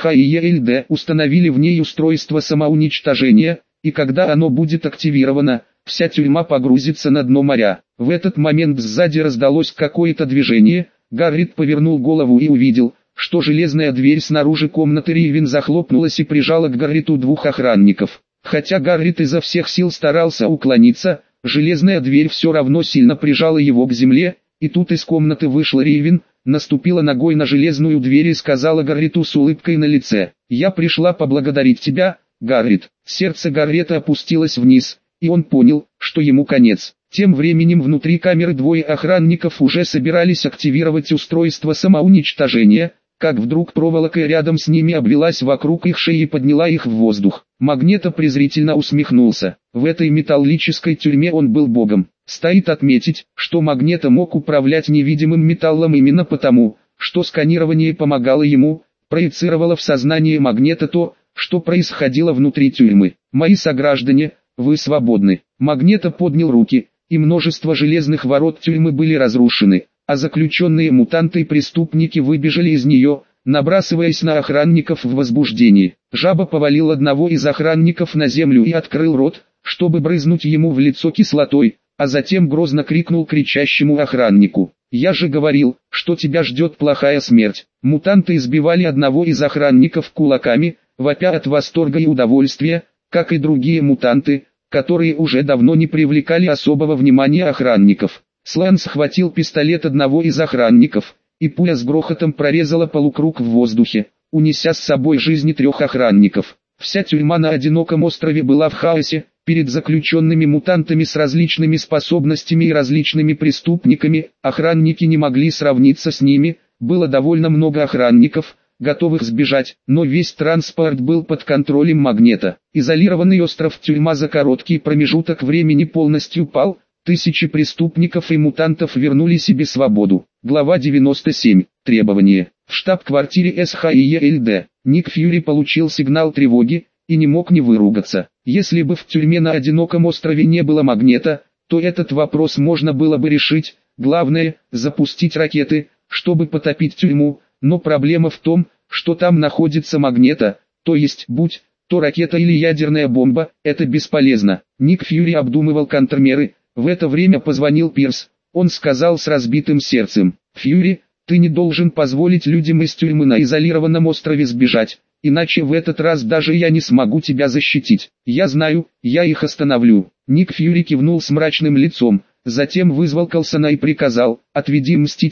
СХИЕЛД установили в ней устройство самоуничтожения, и когда оно будет активировано, вся тюрьма погрузится на дно моря. В этот момент сзади раздалось какое-то движение, Гаррит повернул голову и увидел, что железная дверь снаружи комнаты Ривен захлопнулась и прижала к Гарриту двух охранников. Хотя Гаррит изо всех сил старался уклониться, железная дверь все равно сильно прижала его к земле, и тут из комнаты вышла Ривен, наступила ногой на железную дверь и сказала Гарриту с улыбкой на лице: «Я пришла поблагодарить тебя, Гаррит». Сердце Гаррита опустилось вниз, и он понял, что ему конец. Тем временем внутри камеры двое охранников уже собирались активировать устройство самоуничтожения, как вдруг проволока рядом с ними обвелась вокруг их шеи и подняла их в воздух. Магнето презрительно усмехнулся. В этой металлической тюрьме он был богом. Стоит отметить, что Магнето мог управлять невидимым металлом именно потому, что сканирование помогало ему, проецировало в сознание Магнето то, что происходило внутри тюрьмы. «Мои сограждане, вы свободны». Магнето поднял руки, и множество железных ворот тюрьмы были разрушены, а заключенные мутанты и преступники выбежали из нее, набрасываясь на охранников в возбуждении. Жаба повалил одного из охранников на землю и открыл рот, чтобы брызнуть ему в лицо кислотой, а затем грозно крикнул кричащему охраннику: «Я же говорил, что тебя ждет плохая смерть». Мутанты избивали одного из охранников кулаками, вопя от восторга и удовольствия, как и другие мутанты, которые уже давно не привлекали особого внимания охранников. Слан схватил пистолет одного из охранников, и пуля с грохотом прорезала полукруг в воздухе, унеся с собой жизни 3 охранников. Вся тюрьма на одиноком острове была в хаосе, перед заключенными мутантами с различными способностями и различными преступниками. Охранники не могли сравниться с ними, было довольно много охранников, готовых сбежать, но весь транспорт был под контролем Магнето. Изолированный остров-тюрьма за короткий промежуток времени полностью пал, тысячи преступников и мутантов вернули себе свободу. Глава 97. Требования. В штаб-квартире СХИЕЛД Ник Фьюри получил сигнал тревоги, и не мог не выругаться. Если бы в тюрьме на одиноком острове не было Магнето, то этот вопрос можно было бы решить. Главное – запустить ракеты, чтобы потопить тюрьму, но проблема в том, что там находится Магнето, то есть будь то ракета или ядерная бомба, это бесполезно. Ник Фьюри обдумывал контрмеры. В это время позвонил Пирс. Он сказал с разбитым сердцем: «Фьюри, ты не должен позволить людям из тюрьмы на изолированном острове сбежать, иначе в этот раз даже я не смогу тебя защитить». «Я знаю, я их остановлю». Ник Фьюри кивнул с мрачным лицом, затем вызвал Колсона и приказал: «Отведи Мстителей,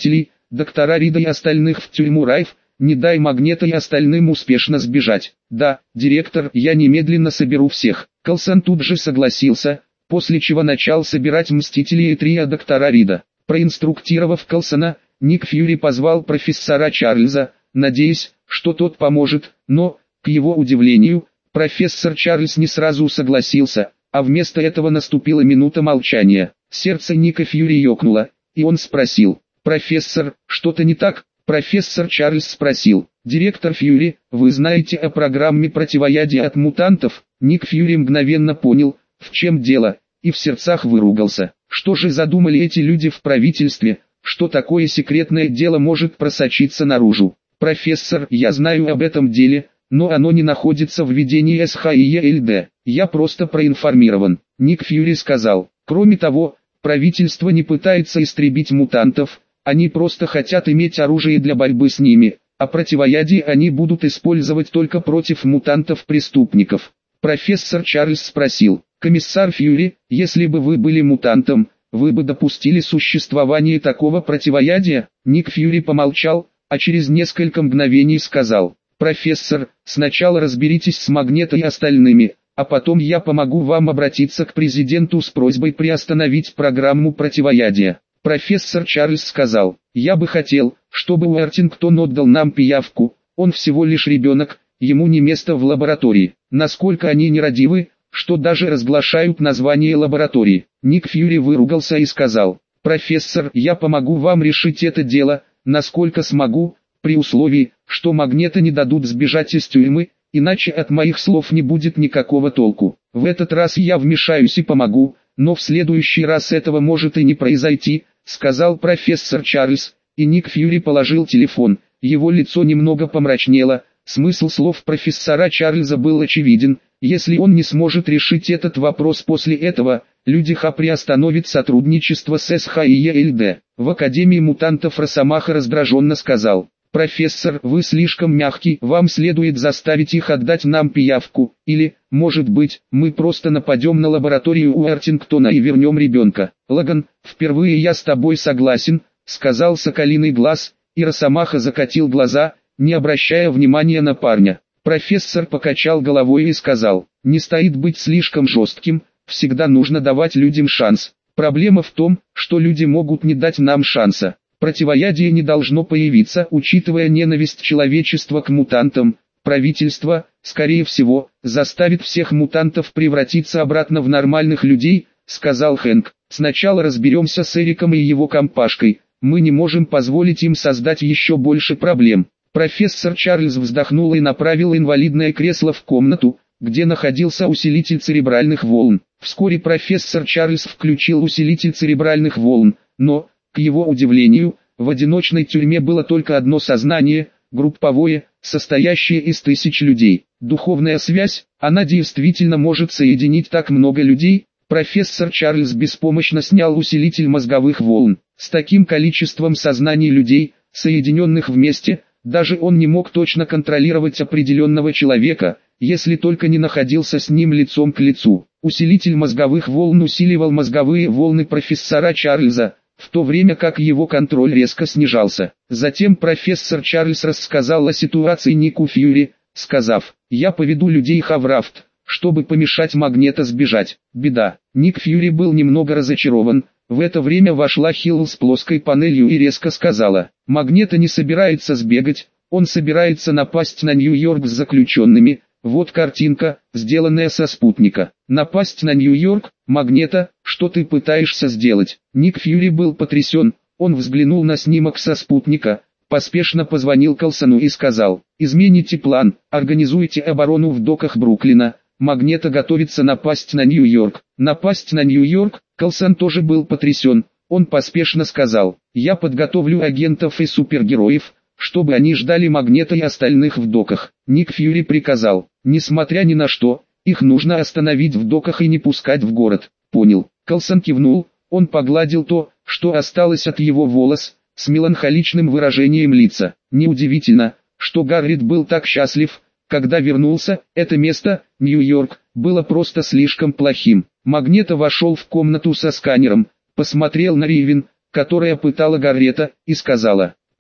доктора Рида и остальных в тюрьму Райф, не дай Магнето и остальным успешно сбежать. Да, директор, я немедленно соберу всех. Калсон тут же согласился, после чего начал собирать Мстителей и трио доктора Рида. Проинструктировав Калсона, Ник Фьюри позвал профессора Чарльза, надеясь, что тот поможет, но, к его удивлению, профессор Чарльз не сразу согласился, а вместо этого наступила минута молчания. Сердце Ника Фьюри ёкнуло, и он спросил: «Профессор, что-то не так?» Профессор Чарльз спросил: «Директор Фьюри, вы знаете о программе противоядия от мутантов?» Ник Фьюри мгновенно понял, в чем дело, и в сердцах выругался. Что же задумали эти люди в правительстве, что такое секретное дело может просочиться наружу? «Профессор, я знаю об этом деле, но оно не находится в ведении СХИЕЛД. Я просто проинформирован», — Ник Фьюри сказал. «Кроме того, правительство не пытается истребить мутантов, они просто хотят иметь оружие для борьбы с ними, а противоядие они будут использовать только против мутантов-преступников». Профессор Чарльз спросил: «Комиссар Фьюри, если бы вы были мутантом, вы бы допустили существование такого противоядия?» Ник Фьюри помолчал, а через несколько мгновений сказал: «Профессор, сначала разберитесь с Магнето и остальными, а потом я помогу вам обратиться к президенту с просьбой приостановить программу противоядия». Профессор Чарльз сказал: «Я бы хотел, чтобы Уортингтон отдал нам пиявку, он всего лишь ребенок, ему не место в лаборатории. Насколько они нерадивы, что даже разглашают название лаборатории». Ник Фьюри выругался и сказал: «Профессор, я помогу вам решить это дело, насколько смогу, при условии, что Магнето не дадут сбежать из тюрьмы, иначе от моих слов не будет никакого толку. В этот раз я вмешаюсь и помогу, но в следующий раз этого может и не произойти», — сказал профессор Чарльз, и Ник Фьюри положил телефон. Его лицо немного помрачнело. Смысл слов профессора Чарльза был очевиден: если он не сможет решить этот вопрос после этого, люди Ха приостановят сотрудничество с СХИЕЛД. В Академии мутантов Росомаха раздраженно сказал: «Профессор, вы слишком мягкий, вам следует заставить их отдать нам пиявку, или, может быть, мы просто нападем на лабораторию Уортингтона и вернем ребенка». «Логан, впервые я с тобой согласен», — сказал Соколиный Глаз, и Росомаха закатил глаза, не обращая внимания на парня. Профессор покачал головой и сказал: «Не стоит быть слишком жестким, всегда нужно давать людям шанс. Проблема в том, что люди могут не дать нам шанса. Противоядие не должно появиться, учитывая ненависть человечества к мутантам. Правительство, скорее всего, заставит всех мутантов превратиться обратно в нормальных людей», — сказал Хэнк. «Сначала разберемся с Эриком и его компашкой, мы не можем позволить им создать еще больше проблем». Профессор Чарльз вздохнул и направил инвалидное кресло в комнату, где находился усилитель церебральных волн. Вскоре профессор Чарльз включил усилитель церебральных волн, но, к его удивлению, в одиночной тюрьме было только одно сознание, групповое, состоящее из тысяч людей. Духовная связь, она действительно может соединить так много людей. Профессор Чарльз беспомощно снял усилитель мозговых волн. С таким количеством сознаний людей, соединенных вместе, даже он не мог точно контролировать определенного человека, если только не находился с ним лицом к лицу. Усилитель мозговых волн усиливал мозговые волны профессора Чарльза, в то время как его контроль резко снижался. Затем профессор Чарльз рассказал о ситуации Нику Фьюри, сказав: «Я поведу людей Хаврафт, чтобы помешать Магнето сбежать». Беда. Ник Фьюри был немного разочарован. В это время вошла Хилл с плоской панелью и резко сказала: «Магнето не собирается сбегать, он собирается напасть на Нью-Йорк с заключенными». Вот картинка, сделанная со спутника. «Напасть на Нью-Йорк? Магнето, что ты пытаешься сделать?» Ник Фьюри был потрясен, он взглянул на снимок со спутника, поспешно позвонил Калсону и сказал: «Измените план, организуйте оборону в доках Бруклина, Магнето готовится напасть на Нью-Йорк». «Напасть на Нью-Йорк?» Калсон тоже был потрясен, он поспешно сказал: «Я подготовлю агентов и супергероев, чтобы они ждали Магнето и остальных в доках». Ник Фьюри приказал: «Несмотря ни на что, их нужно остановить в доках и не пускать в город». «Понял». Калсон кивнул, он погладил то, что осталось от его волос, с меланхоличным выражением лица. Неудивительно, что Гаррит был так счастлив, когда вернулся. Это место, Нью-Йорк, было просто слишком плохим. Магнето вошел в комнату со сканером, посмотрел на Ривен, которая пытала Гаррета, и сказала: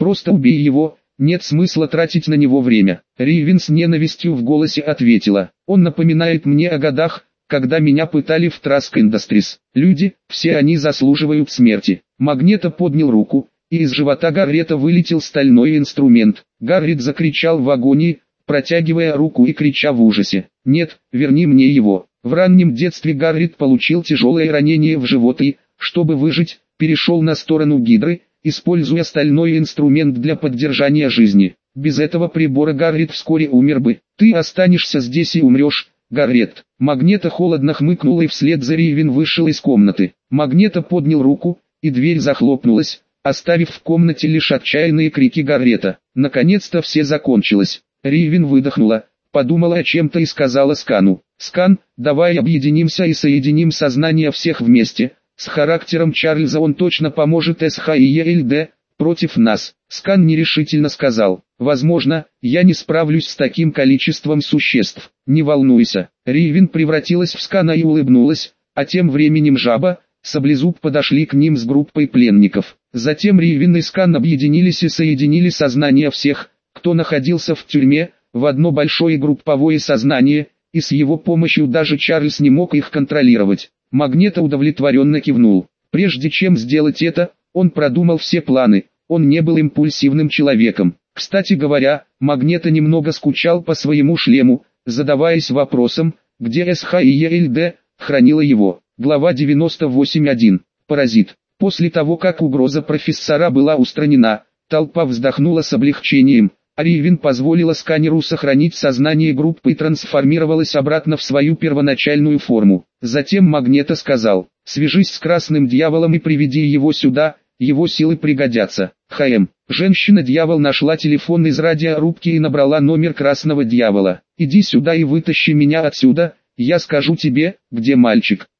Просто убей его, нет смысла тратить на него время. Ривен с ненавистью в голосе ответила. Он напоминает мне о годах, когда меня пытали в Trask Industries. Люди, все они заслуживают смерти. Магнето поднял руку, и из живота Гаррета вылетел стальной инструмент. Гаррет закричал в агонии, протягивая руку и крича в ужасе. «Нет, верни мне его». В раннем детстве Гаррет получил тяжелое ранение в живот и, чтобы выжить, перешел на сторону Гидры, используя стальной инструмент для поддержания жизни. Без этого прибора Гаррет вскоре умер бы. «Ты останешься здесь и умрешь, Гаррет». Магнето холодно хмыкнул и вслед за Ривен вышел из комнаты. Магнето поднял руку, и дверь захлопнулась, оставив в комнате лишь отчаянные крики Гаррета. Наконец-то все закончилось. Ривен выдохнула, подумала о чем-то и сказала Скану. «Скан, давай объединимся и соединим сознание всех вместе. С характером Чарльза он точно поможет СХИЕЛД против нас». Скан нерешительно сказал. «Возможно, я не справлюсь с таким количеством существ. Не волнуйся». Ривен превратилась в Скана и улыбнулась, а тем временем Жаба, Саблезуб подошли к ним с группой пленников. Затем Ривен и Скан объединились и соединили сознание всех, кто находился в тюрьме, в одно большое групповое сознание, и с его помощью даже Чарльз не мог их контролировать. Магнето удовлетворенно кивнул. Прежде чем сделать это, он продумал все планы, он не был импульсивным человеком. Кстати говоря, Магнето немного скучал по своему шлему, задаваясь вопросом, где СХИЕЛД хранила его. Глава 98.1. Паразит. После того, как угроза профессора была устранена, толпа вздохнула с облегчением. Ривен позволила сканеру сохранить сознание группы и трансформировалась обратно в свою первоначальную форму. Затем Магнето сказал: «Свяжись с Красным Дьяволом и приведи его сюда, его силы пригодятся». Женщина-дьявол нашла телефон из радиорубки и набрала номер Красного Дьявола. «Иди сюда и вытащи меня отсюда, я скажу тебе, где мальчик».